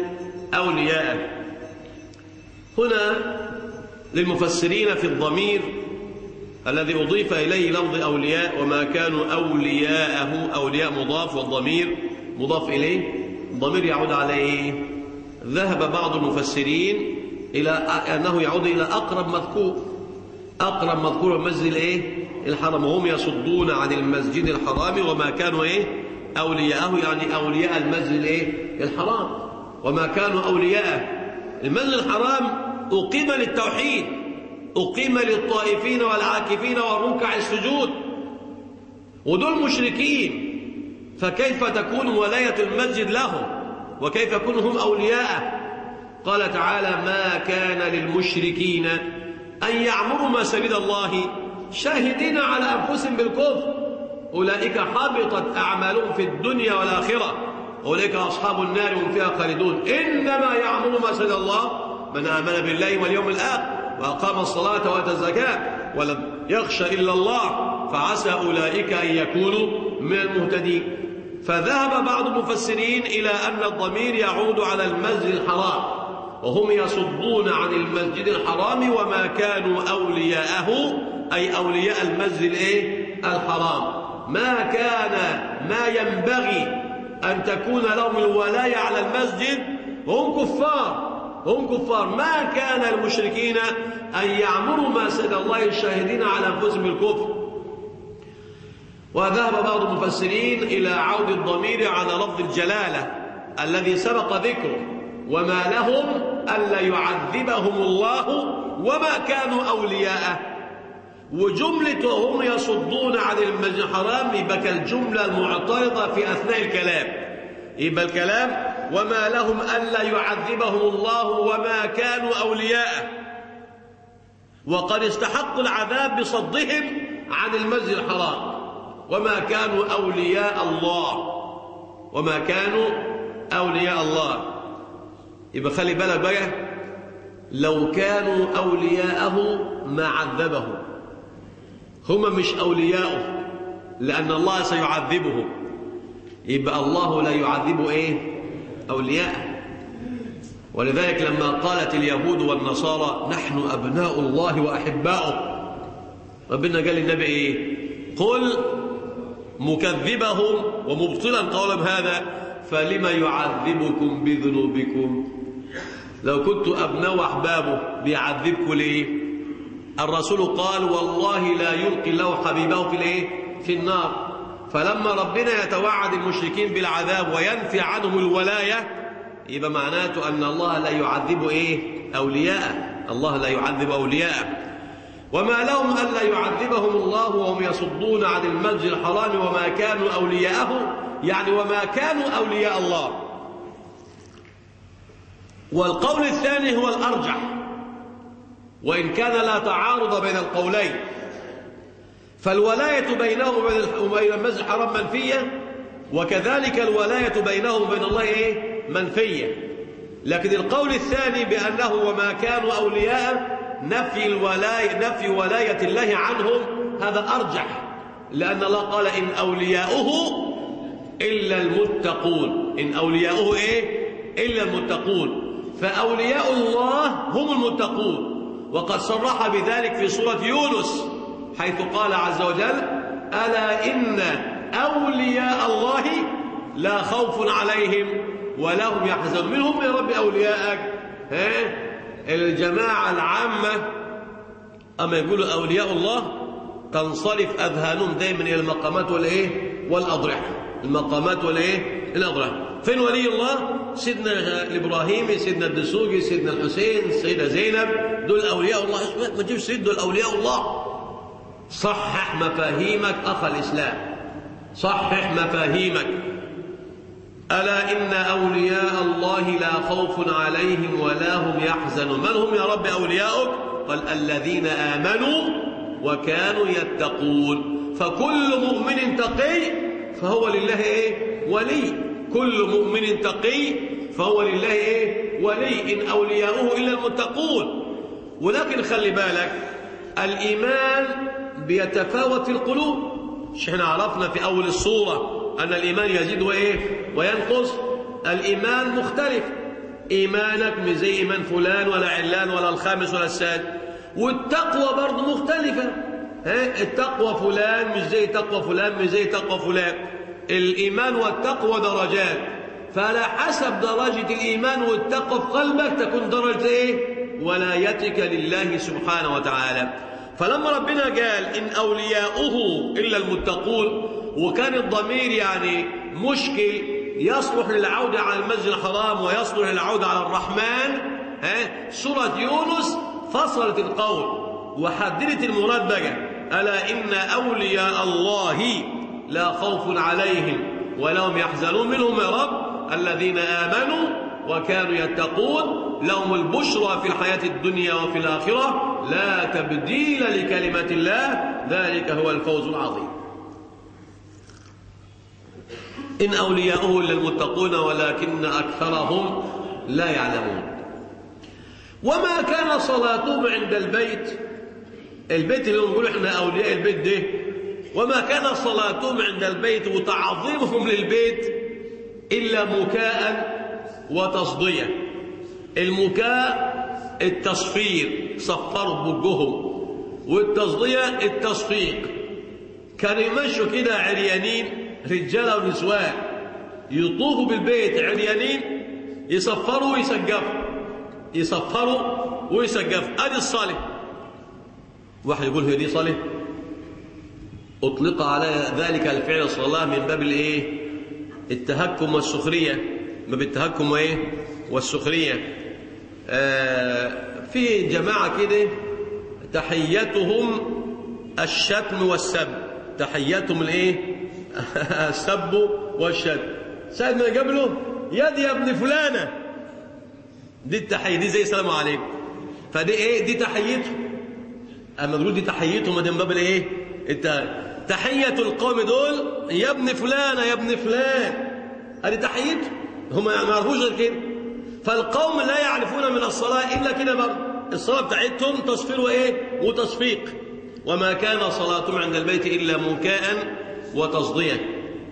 S1: أولياءه. هنا للمفسرين في الضمير الذي أضيف إليه لفظ أولياء وما كانوا أولياءه، أولياء مضاف والضمير مضاف إليه، الضمير يعود عليه. ذهب بعض المفسرين إلى أنه يعود إلى أقرب مذكور، أقرب مذكور المسجد الإيه؟ الحرام، وهم يصدون عن المسجد الحرام وما كانوا إيه؟ أولياءه، يعني أولياء المسجد الإيه؟ الحرام، وما كانوا أولياءه. المسجد الحرام أقيم للتوحيد، أقيم للطائفين والعاكفين والركع السجود، ودول مشركين، فكيف تكون ولاية المسجد لهم وكيف يكونوا هم أولياءه؟ قال تعالى: ما كان للمشركين أن يعمروا مساجد الله شاهدين على أنفسهم بالكفر، أولئك حبطت أعمالهم في الدنيا والآخرة، أولئك أصحاب النار هم فيها خالدون. إنما يعمر مساجد الله من آمن بالله واليوم الآخر وأقام الصلاة وآتى الزكاة ولم يخش إلا الله، فعسى أولئك أن يكونوا من المهتدين. فذهب بعض المفسرين إلى أن الضمير يعود على المسجد الحرام، وهم يصدون عن المسجد الحرام وما كانوا أولياءه، أي أولياء المسجد إيه؟ الحرام. ما كان ما ينبغي أن تكون لهم الولاية على المسجد، هم كفار، هم كفار. ما كان المشركين أن يعمروا مسجد الله الشاهدين على أنفسهم بالكفر. وذهب بعض المفسرين إلى عود الضمير على لفظ الجلالة الذي سبق ذكره: وما لهم ألا يعذبهم الله وما كانوا أولياءه. وجملة وهم يصدون عن المسجد الحرام يبقى كالجملة المعترضة في أثناء الكلام، يبقى الكلام: وما لهم ألا يعذبهم الله وما كانوا أولياءه، وقد استحقوا العذاب بصدهم عن المسجد الحرام، وما كانوا أولياء الله، وما كانوا أولياء الله. يبقى خلي بالك بقى، لو كانوا أولياءه ما عذبهم، هم مش أولياءه لأن الله سيعذبهم، يبقى الله لا يعذب إيه؟ أولياءه. ولذلك لما قالت اليهود والنصارى: نحن أبناء الله وأحباؤه، ربنا قال للنبي إيه؟ قل مكذبهم ومبطلا قولهم هذا: فلما يعذبكم بذنوبكم؟ لو كنت أبناء وأحبابه بيعذبكم ليه؟ الرسول قال: والله لا يلقي الله حبيبه في الايه؟ في النار. فلما ربنا يتوعد المشركين بالعذاب وينفي عنهم الولاية، يبقى معناته أن الله لا يعذب ايه؟ أولياءه، الله لا يعذب أولياءه. وما لهم ألا يعذبهم الله وهم يصدون عن المسجد الحرام وما كانوا أولياءه، يعني وما كانوا أولياء الله. والقول الثاني هو الأرجح، وإن كان لا تعارض بين القولين، فالولاية بينهم وبين المسجد الحرام منفية، وكذلك الولاية بينهم وبين الله إيه؟ منفية. لكن القول الثاني بأنه وما كانوا أولياء، نفي الولاية، نفي ولاية الله عنهم، هذا أرجح، لأن الله قال: إن أولياؤه إلا المتقون، إن أولياؤه إيه؟ إلا المتقون. فأولياء الله هم المتقون، وقد صرح بذلك في سورة يونس حيث قال عز وجل: ألا إن أولياء الله لا خوف عليهم ولا هم يحزنون. من هم يا رب أولياءك؟ ها؟ الجماعة العامة أما يقولوا أولياء الله تنصرف أذهانهم دائما إلى المقامات والإيه؟ والأضرحة، المقامات والإيه؟ الأضرحة. فين ولي الله؟ سيدنا الإبراهيم، سيدنا الدسوقي، سيدنا الحسين، سيدنا زينب، دول أولياء الله. ما تجيبش سيد، دول أولياء الله. صحح مفاهيمك أخ الإسلام، صحح مفاهيمك. ألا إن أولياء الله لا خوف عليهم ولا هم يحزنون. من هم يا رب أولياؤك؟ قال: الذين آمنوا وكانوا يتقون. فكل مؤمن تقي فهو لله إيه؟ ولي. كل مؤمن تقي فهو لله إيه؟ ولي. إن أولياؤه إلا المتقون. ولكن خلي بالك، الإيمان بيتفاوت في القلوب. مش احنا عرفنا في أول الصورة أن الإيمان يزيد وإيه؟ وينقص. الإيمان مختلف، إيمانك مش زي إيمان فلان ولا علان ولا الخامس ولا السادس. والتقوى برضه مختلفة، التقوى فلان مش زي تقوى فلان مش زي تقوى فلان. الإيمان والتقوى درجات، فعلى حسب درجة الإيمان والتقوى في قلبك تكون درجة إيه؟ ولايتك لله سبحانه وتعالى. فلما ربنا قال إن أولياؤه إلا المتقون، وكان الضمير يعني مشكل يصلح للعودة على المسجد الحرام ويصلح للعودة على الرحمن، ها سورة يونس فصلت القول وحددت المراد بقى: ألا إن أولياء الله لا خوف عليهم ولا هم يحزنون منهم يا رب الذين آمنوا وكانوا يتقون لهم البشرى في الحياة الدنيا وفي الآخرة لا تبديل لكلمة الله ذلك هو الفوز العظيم. إن أولياؤه إلا المتقون ولكن أكثرهم لا يعلمون. وما كان صلاتهم عند البيت، البيت اللي نقول احنا أولياء البيت ده، وما كان صلاتهم عند البيت وتعظيمهم للبيت إلا مكاء وتصدية. المكاء التصفير، صفروا بوجههم، والتصدية التصفيق. كانوا يمشوا كده عريانين رجالة ونسوان، يطوفوا بالبيت عريانين، يصفروا ويسقفوا، يصفروا ويسقفوا. ادي الصلاة. واحد يقول هي دي صلاة؟ اطلق على ذلك الفعل الصلاة من باب الايه؟ التهكم والسخرية، ما بالتهكم وايه؟ والسخرية. آه في جماعة كده تحيتهم الشتم والسب، تحيتهم الايه؟ السب والشتم. سيد ما قبله يد يا ابن فلانة، دي التحية، دي زي السلام عليكم. فدي ايه؟ دي تحيتهم. اما تقول دي تحيتهم دي من باب الايه؟ تحية القوم دول يا ابن فلانة يا ابن فلان، هذه تحيتهم، هم ما يعرفوش غير كده. فالقوم لا يعرفون من الصلاة إلا كده برضه، الصلاة بتاعتهم تصفير وإيه؟ وتصفيق. وما كان صلاتهم عند البيت إلا مكاء وتصدية.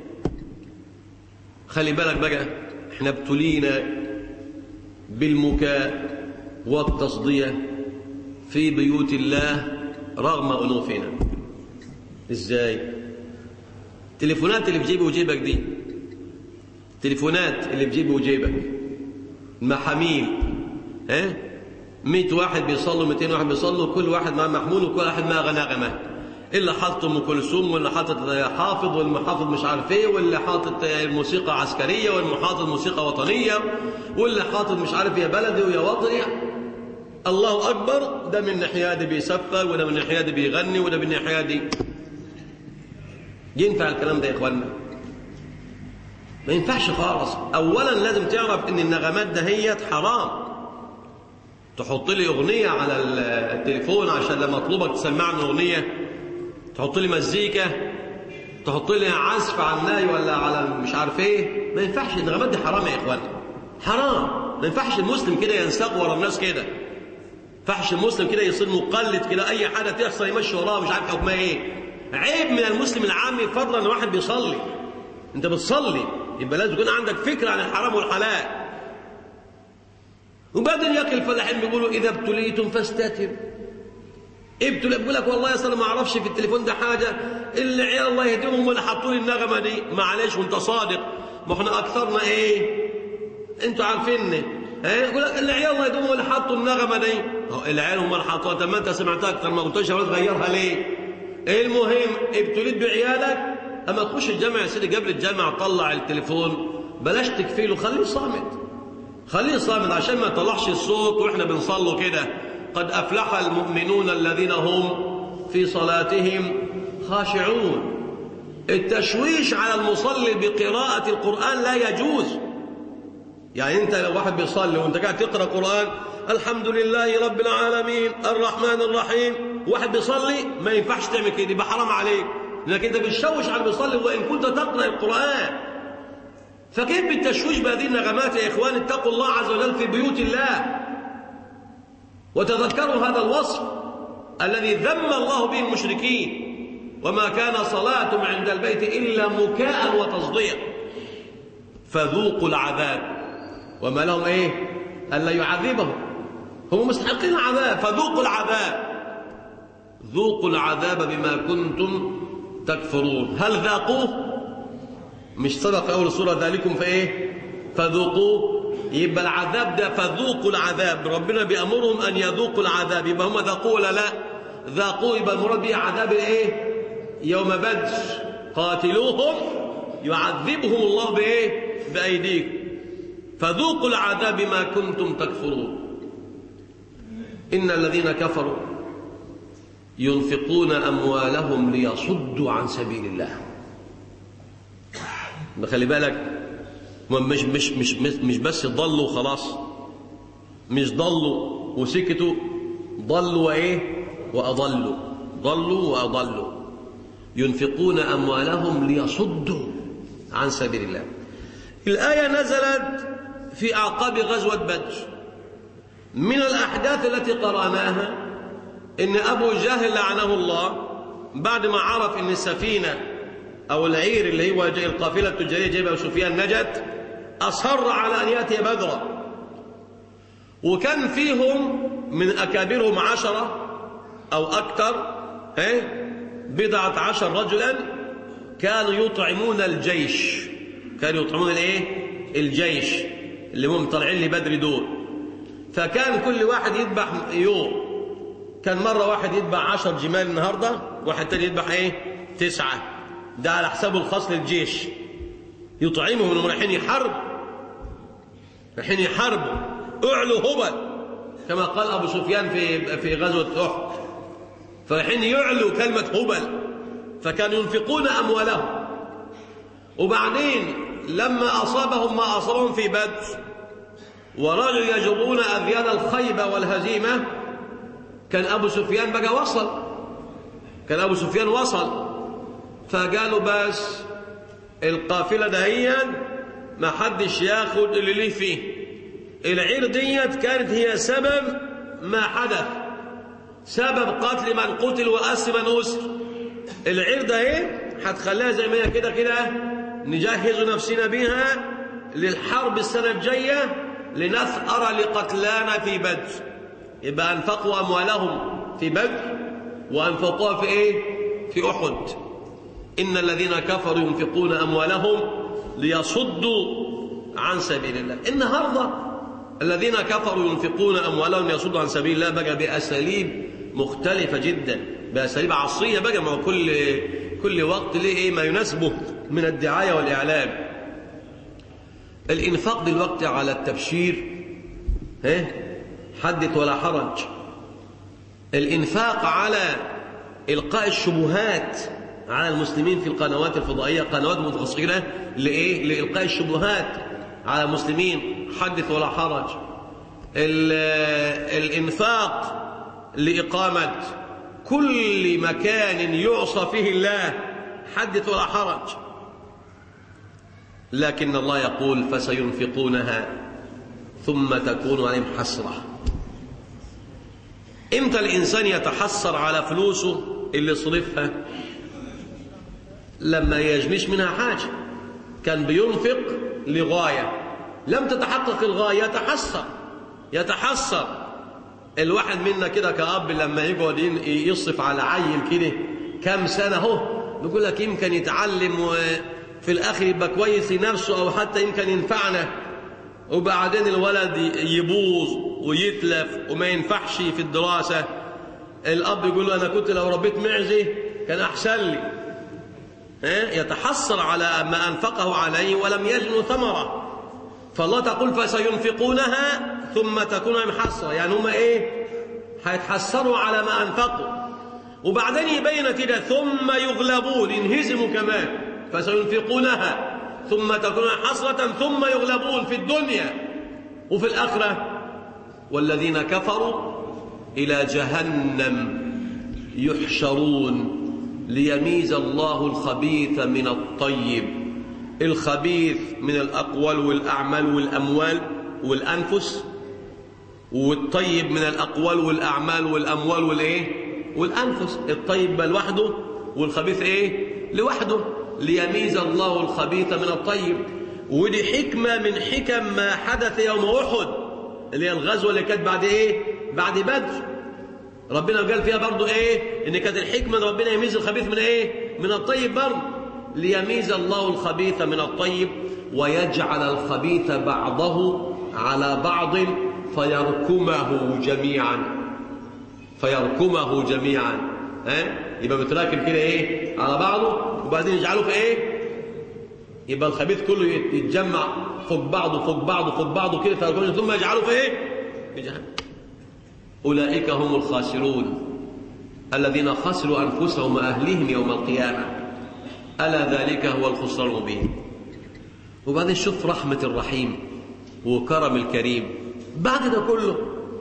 S1: خلي بالك بقى، احنا ابتلينا بالمكاء والتصدية في بيوت الله رغم أنوفنا. ازاي؟ التليفونات اللي في جيبي وجيبك دي، التليفونات اللي في جيبي وجيبك، محاميل، ها مئة واحد بيصلوا، مئتين واحد بيصلوا، كل واحد مع محمول وكل واحد مع غناغمه، اللي حاطط ام كلثوم واللي حاطط حافظ والمحافظ مش عارف ايه، واللي حاطط موسيقى عسكريه واللي حاطط موسيقى وطنيه واللي حاطط مش عارف يا بلدي ويا وطني. الله اكبر، ده من ناحيه دي بيسفر وده من ناحيه دي بيغني وده من ناحيه دي. ينفع الكلام ده يا اخوانا؟ ما ينفعش خالص. اولا لازم تعرف ان النغمات دهيت حرام. تحط لي اغنيه على التليفون عشان لما اطلبك تسمعني اغنيه، تحط لي مزيكا، تحط لي عزف على الناي ولا على مش عارف ايه، ما ينفعش. النغمات دي حرام يا اخوانا، حرام. ما ينفعش المسلم كده ينساق ورا الناس كده، ما ينفعش المسلم كده يصير مقلد كده، اي حاجه تحصل يمشي وراها مش عارف حكمها ايه. عيب من المسلم العامي، فضلا ان واحد بيصلي. انت بتصلي يبقى لازم يكون عندك فكره عن الحرام والحلال. وبعدين ياكل الفلاحين بيقولوا اذا ابتليتم فاستتروا. ابتلى بيقول لك والله يا اصل ما اعرفش في التليفون ده حاجه، العيال الله يهديهم هم اللي حطوا لي النغمه دي. معلش وانت صادق، ما احنا اكثرنا ايه؟ انتوا عارفيني. ها يقول لك العيال الله يهديهم هم اللي حطوا النغمه دي. العيال هم اللي حطوها، طب ما انت سمعتها اكثر ما قلتش يا ولد غيرها ليه؟ المهم ابتليت بعيالك، اما تخش الجامع يا سيدي قبل الجامع طلع التليفون، بلاش تكفيله، خليه صامت، خليه صامت عشان ما يطلعش الصوت واحنا بنصلوا كده. قد افلح المؤمنون الذين هم في صلاتهم خاشعون. التشويش على المصلي بقراءة القرآن لا يجوز. يعني انت لو واحد بيصلي وانت قاعد تقرأ قرآن، الحمد لله رب العالمين الرحمن الرحيم، واحد بيصلي، ما ينفعش تعمل كده، يبقى حرام عليك، لكن انت بتشوش على بيصلي وان كنت تقرأ القرآن. فكيف بالتشويش بهذه النغمات يا اخوان؟ اتقوا الله عز وجل في بيوت الله، وتذكروا هذا الوصف الذي ذم الله به المشركين. وما كان صلاتهم عند البيت إلا مكاء وتصدية فذوقوا العذاب وما لهم ايه؟ ألا يعذبهم، هم مستحقين العذاب، فذوقوا العذاب. ذوقوا العذاب بما كنتم تكفرون. هل ذاقوه؟ مش سبق أول سورة ذلكم فإيه؟ فذوقوه. يبقى العذاب ده فذوقوا العذاب، ربنا بيأمرهم أن يذوقوا العذاب، يبقى هم ذاقوه ولا لا؟ ذاقوه، يبقى المراد به عذاب الإيه؟ يوم بدر. قاتلوهم يعذبهم الله بإيه؟ بأيديكم. فذوقوا العذاب بما كنتم تكفرون. إن الذين كفروا ينفقون أموالهم ليصدوا عن سبيل الله. خلي بالك، مش مش مش مش بس ضلوا وخلاص، مش ضلوا وسكتوا، ضلوا وإيه؟ وأضلوا. ضلوا وأضلوا. ينفقون أموالهم ليصدوا عن سبيل الله. الآية نزلت في أعقاب غزوة بدر. من الأحداث التي قرأناها إن أبو جهل لعنه الله بعد ما عرف إن السفينة أو العير اللي هو القافلة التجارية جايبة أبو سفيان نجت، أصر على أن يأتي بدرا. وكان فيهم من أكابرهم عشرة أو أكثر، بضعة عشر رجلا كانوا يطعمون الجيش. كانوا يطعمون الايه؟ الجيش اللي هم طالعين لبدر دول. فكان كل واحد يذبح يوم. كان مرة واحد يذبح عشر جمال النهاردة، واحد تاني يذبح ايه؟ تسعة. ده على حسابه الخاص للجيش. يطعمهم انهم رايحين يحاربوا. رايحين يحاربوا. اعلوا هبل كما قال ابو سفيان في في غزوة احد. فرايحين يعلوا كلمة هبل. فكانوا ينفقون اموالهم. وبعدين لما أصابهم ما أصابهم في بدر ورجل يجرون أذيان الخيبة والهزيمة، كان أبو سفيان بقى وصل. كان أبو سفيان وصل. فقالوا بس القافلة دهيا ما حدش ياخد اللي ليه فيه. العير ديت كانت هي سبب ما حدث، سبب قتل من قتل وأسر من أسر. العير ده ايه هتخليها زي ما هي كده كده، نجهز نفسنا بها للحرب السنة الجاية لنثأر لقتلانا في بدر. يبقى أنفقوا أموالهم في بدر وأنفقوها في إيه؟ في أحد. إن الذين كفروا ينفقون أموالهم ليصدوا عن سبيل الله. النهاردة الذين كفروا ينفقون أموالهم ليصدوا عن سبيل الله بقى بأساليب مختلفة جدا، بأساليب عصرية بقى، مع كل كل وقت ليه إيه ما يناسبه من الدعاية والإعلام. الإنفاق دلوقتي على التبشير ها حدث ولا حرج. الإنفاق على إلقاء الشبهات على المسلمين في القنوات الفضائية، قنوات متخصصة لإيه؟ لإلقاء الشبهات على المسلمين حدث ولا حرج. الإنفاق لإقامة كل مكان يعصى فيه الله حدث ولا حرج. لكن الله يقول فسينفقونها ثم تكون عليهم حسرة. امتى الإنسان يتحسر على فلوسه اللي صرفها؟ لما يجنيش منها حاجة. كان بينفق لغاية لم تتحقق الغاية يتحسر يتحسر. الواحد منا كده كأب لما يقعد يصرف على عيل كده كم سنة اهو، بيقول لك يمكن يتعلم وفي الآخر يبقى كويس لنفسه أو حتى يمكن ينفعنا، وبعدين الولد يبوظ ويتلف وما ينفعش في الدراسة. الأب يقول له أنا كنت لو ربيت معزة كان أحسن لي. يتحسر على ما أنفقه عليه ولم يجنوا ثمرة. فالله تقول فسينفقونها ثم تكون عليهم حسرة، يعني هم إيه؟ هيتحسروا على ما أنفقوا. وبعدين يبين كده ثم يغلبون، ينهزموا كمان. فسينفقونها ثم تكون حسرة ثم يغلبون في الدنيا وفي الآخرة. والذين كفروا إلى جهنم يحشرون ليميز الله الخبيث من الطيب. الخبيث من الأقوال والأعمال والأموال والأنفس، والطيب من الأقوال والأعمال والأموال والإيه؟ والأنفس. الطيب لوحده والخبيث إيه؟ لوحده. ليميز الله الخبيث من الطيب. ودي حكمة من حكم ما حدث يوم أحد اللي هي الغزوة اللي كانت بعد إيه؟ بعد بدر. ربنا قال فيها برضو ايه؟ ان كانت الحكمة ربنا يميز الخبيث من ايه؟ من الطيب برضو، ليميز الله الخبيث من الطيب ويجعل الخبيث بعضه على بعض فيركمه جميعا فيركمه جميعا ها؟ يبقى متراكم كده ايه على بعضه وبعدين يجعله في ايه؟ يبقى الخبيث كله يتجمع فوق بعضه فوق بعضه فوق بعضه كده فيركمه ثم يجعله في ايه؟ في جهنم. أولئك هم الخاسرون الذين خسروا أنفسهم وأهليهم يوم القيامة ألا ذلك هو الخسران المبين. وبعدين شوف رحمة الرحيم وكرم الكريم بعد ده كله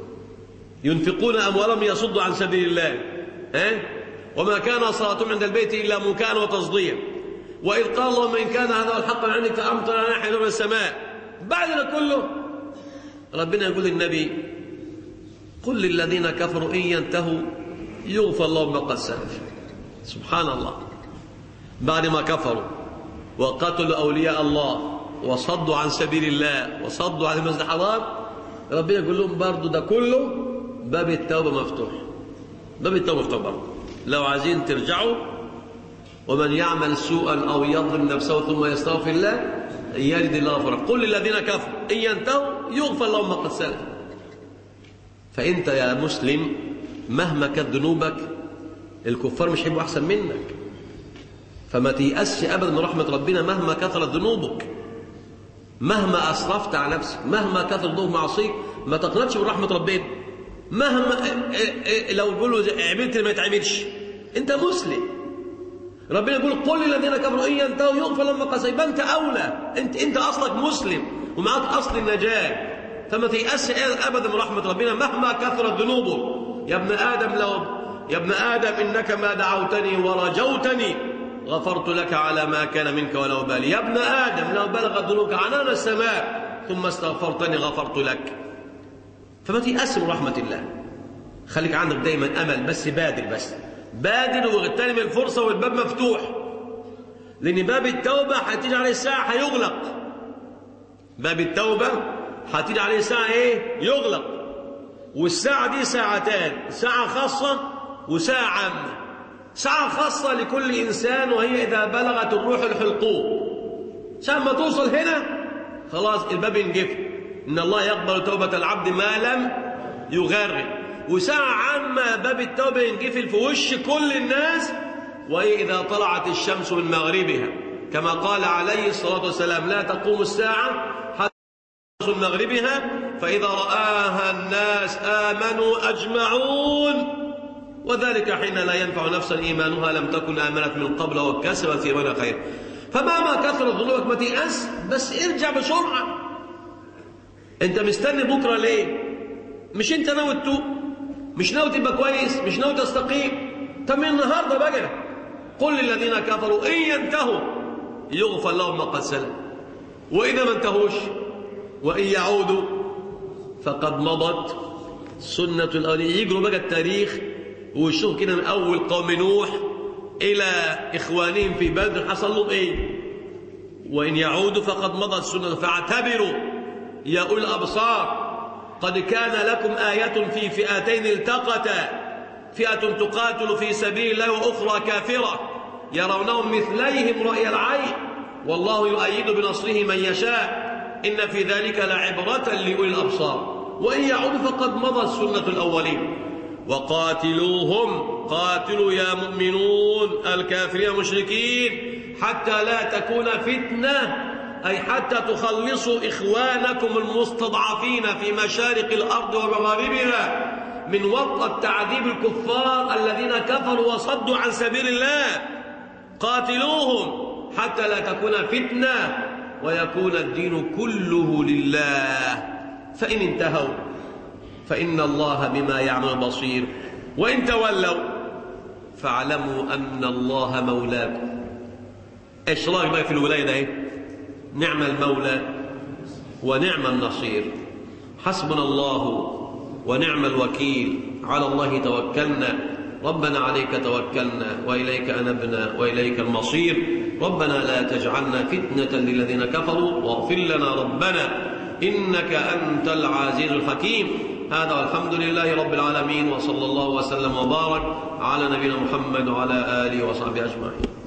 S1: ينفقون أموالهم يصدوا عن سبيل الله ها؟ وما كان صلاتهم عند البيت إلا مكاء وتصديا وإذ قال اللهم إن كان هذا الحق من عندك فأمطر علينا حيث من السماء. بعد ده كله ربنا يقول للنبي قل للذين كفروا إن ينتهوا يغفر لهم ما قد سلف. سبحان الله، بعد ما كفروا وقتلوا أولياء الله وصدوا عن سبيل الله وصدوا عن المسجد الحرام ربنا يقول لهم برضو ده كله باب التوبة مفتوح. باب التوبة مفتوح برضو لو عايزين ترجعوا. ومن يعمل سوءا أو يظلم نفسه ثم يستغفر الله يجد الله غفورا. قل للذين كفروا إن ينتهوا يغفر لهم ما قد سلف. فأنت يا مسلم مهما كانت ذنوبك الكفار مش هيبقوا أحسن منك، فما تيأسش أبدا من رحمة ربنا مهما كثرت ذنوبك، مهما أسرفت على نفسك، مهما كثر ذنوب معصيك ما تقنطش من رحمة ربنا. مهما لو يقولوا عملت ما يتعملش أنت مسلم. ربنا يقول قل للذين كفروا إن ينتهوا يغفر لهم ما قد سلف. أنت أولى، أنت أنت أصلك مسلم ومعك أصل النجاة، فما تيأسش أبدا من رحمة ربنا مهما كثرت ذنوبه. يا ابن آدم لو يا ابن آدم إنك ما دعوتني ورجوتني غفرت لك على ما كان منك ولا أبالي. يا ابن آدم لو بلغت ذنوبك عنان السماء ثم استغفرتني غفرت لك. فما تيأس من رحمة الله، خليك عندك دايما أمل، بس بادر بس بادر واغتنم الفرصة والباب مفتوح، لأن باب التوبة هتيجي عليه الساعة هيغلق. باب التوبة هتيجي عليه ساعة ايه؟ يغلق. والساعة دي ساعتان، ساعة خاصة وساعة عامة. ساعة خاصة لكل إنسان وهي إذا بلغت الروح الحلقوم، عشان ما توصل هنا خلاص الباب ينقفل، إن الله يقبل توبة العبد ما لم يغرر. وساعة عامة باب التوبة ينقفل في وش كل الناس وهي إذا طلعت الشمس من مغربها، كما قال عليه الصلاة والسلام لا تقوم الساعة من مغربها فإذا رآها الناس آمنوا أجمعون وذلك حين لا ينفع نفسا إيمانها لم تكن آمنت من قبل وكسبت إيمانا خير. فمهما كثرت ذنوبك ما تيأس، بس ارجع بسرعة. أنت مستني بكرة ليه؟ مش أنت ناوي تتوب؟ مش ناوي تبقى كويس؟ مش ناوي تستقيم؟ طب من النهارده بقى قل للذين كفروا إن ينتهوا يغفر لهم ما قد سلف. وإذا ما انتهوش وإن يعودوا فقد مضت سنة الأولين. يجروا بقى التاريخ ويشوفوا كده من أول قوم نوح إلى إخوانهم في بدر حصل لهم إيه. وإن يعودوا فقد مضت سنة. فاعتبروا يا أولي الأبصار قد كان لكم آية في فئتين التقتا فئة تقاتل في سبيل الله وأخرى كافرة يرونهم مثليهم رأي العين والله يؤيد بنصره من يشاء إن في ذلك لعبرة لأولي الأبصار. وإن يعودوا فقد مضت سنة الأولين. وقاتلوهم قاتلوا يا مؤمنون الكافرين المشركين حتى لا تكون فتنة، أي حتى تخلصوا إخوانكم المستضعفين في مشارق الأرض ومغاربها من وطأ تعذيب الكفار الذين كفروا وصدوا عن سبيل الله. قاتلوهم حتى لا تكون فتنة ويكون الدين كله لله. فإن انتهوا فإن الله بما يعمل بصير وإن تولوا فاعلموا أن الله مولاكم. إيش رأيك بقى في الولاية ده؟ نعم المولى ونعم النصير. حسبنا الله ونعم الوكيل، على الله توكلنا، ربنا عليك توكلنا وإليك أنبنا وإليك المصير. ربنا لا تجعلنا فتنة للذين كفروا واغفر لنا ربنا إنك أنت العزيز الحكيم. هذا والحمد لله رب العالمين، وصلى الله وسلم وبارك على نبينا محمد وعلى آله وصحبه أجمعين.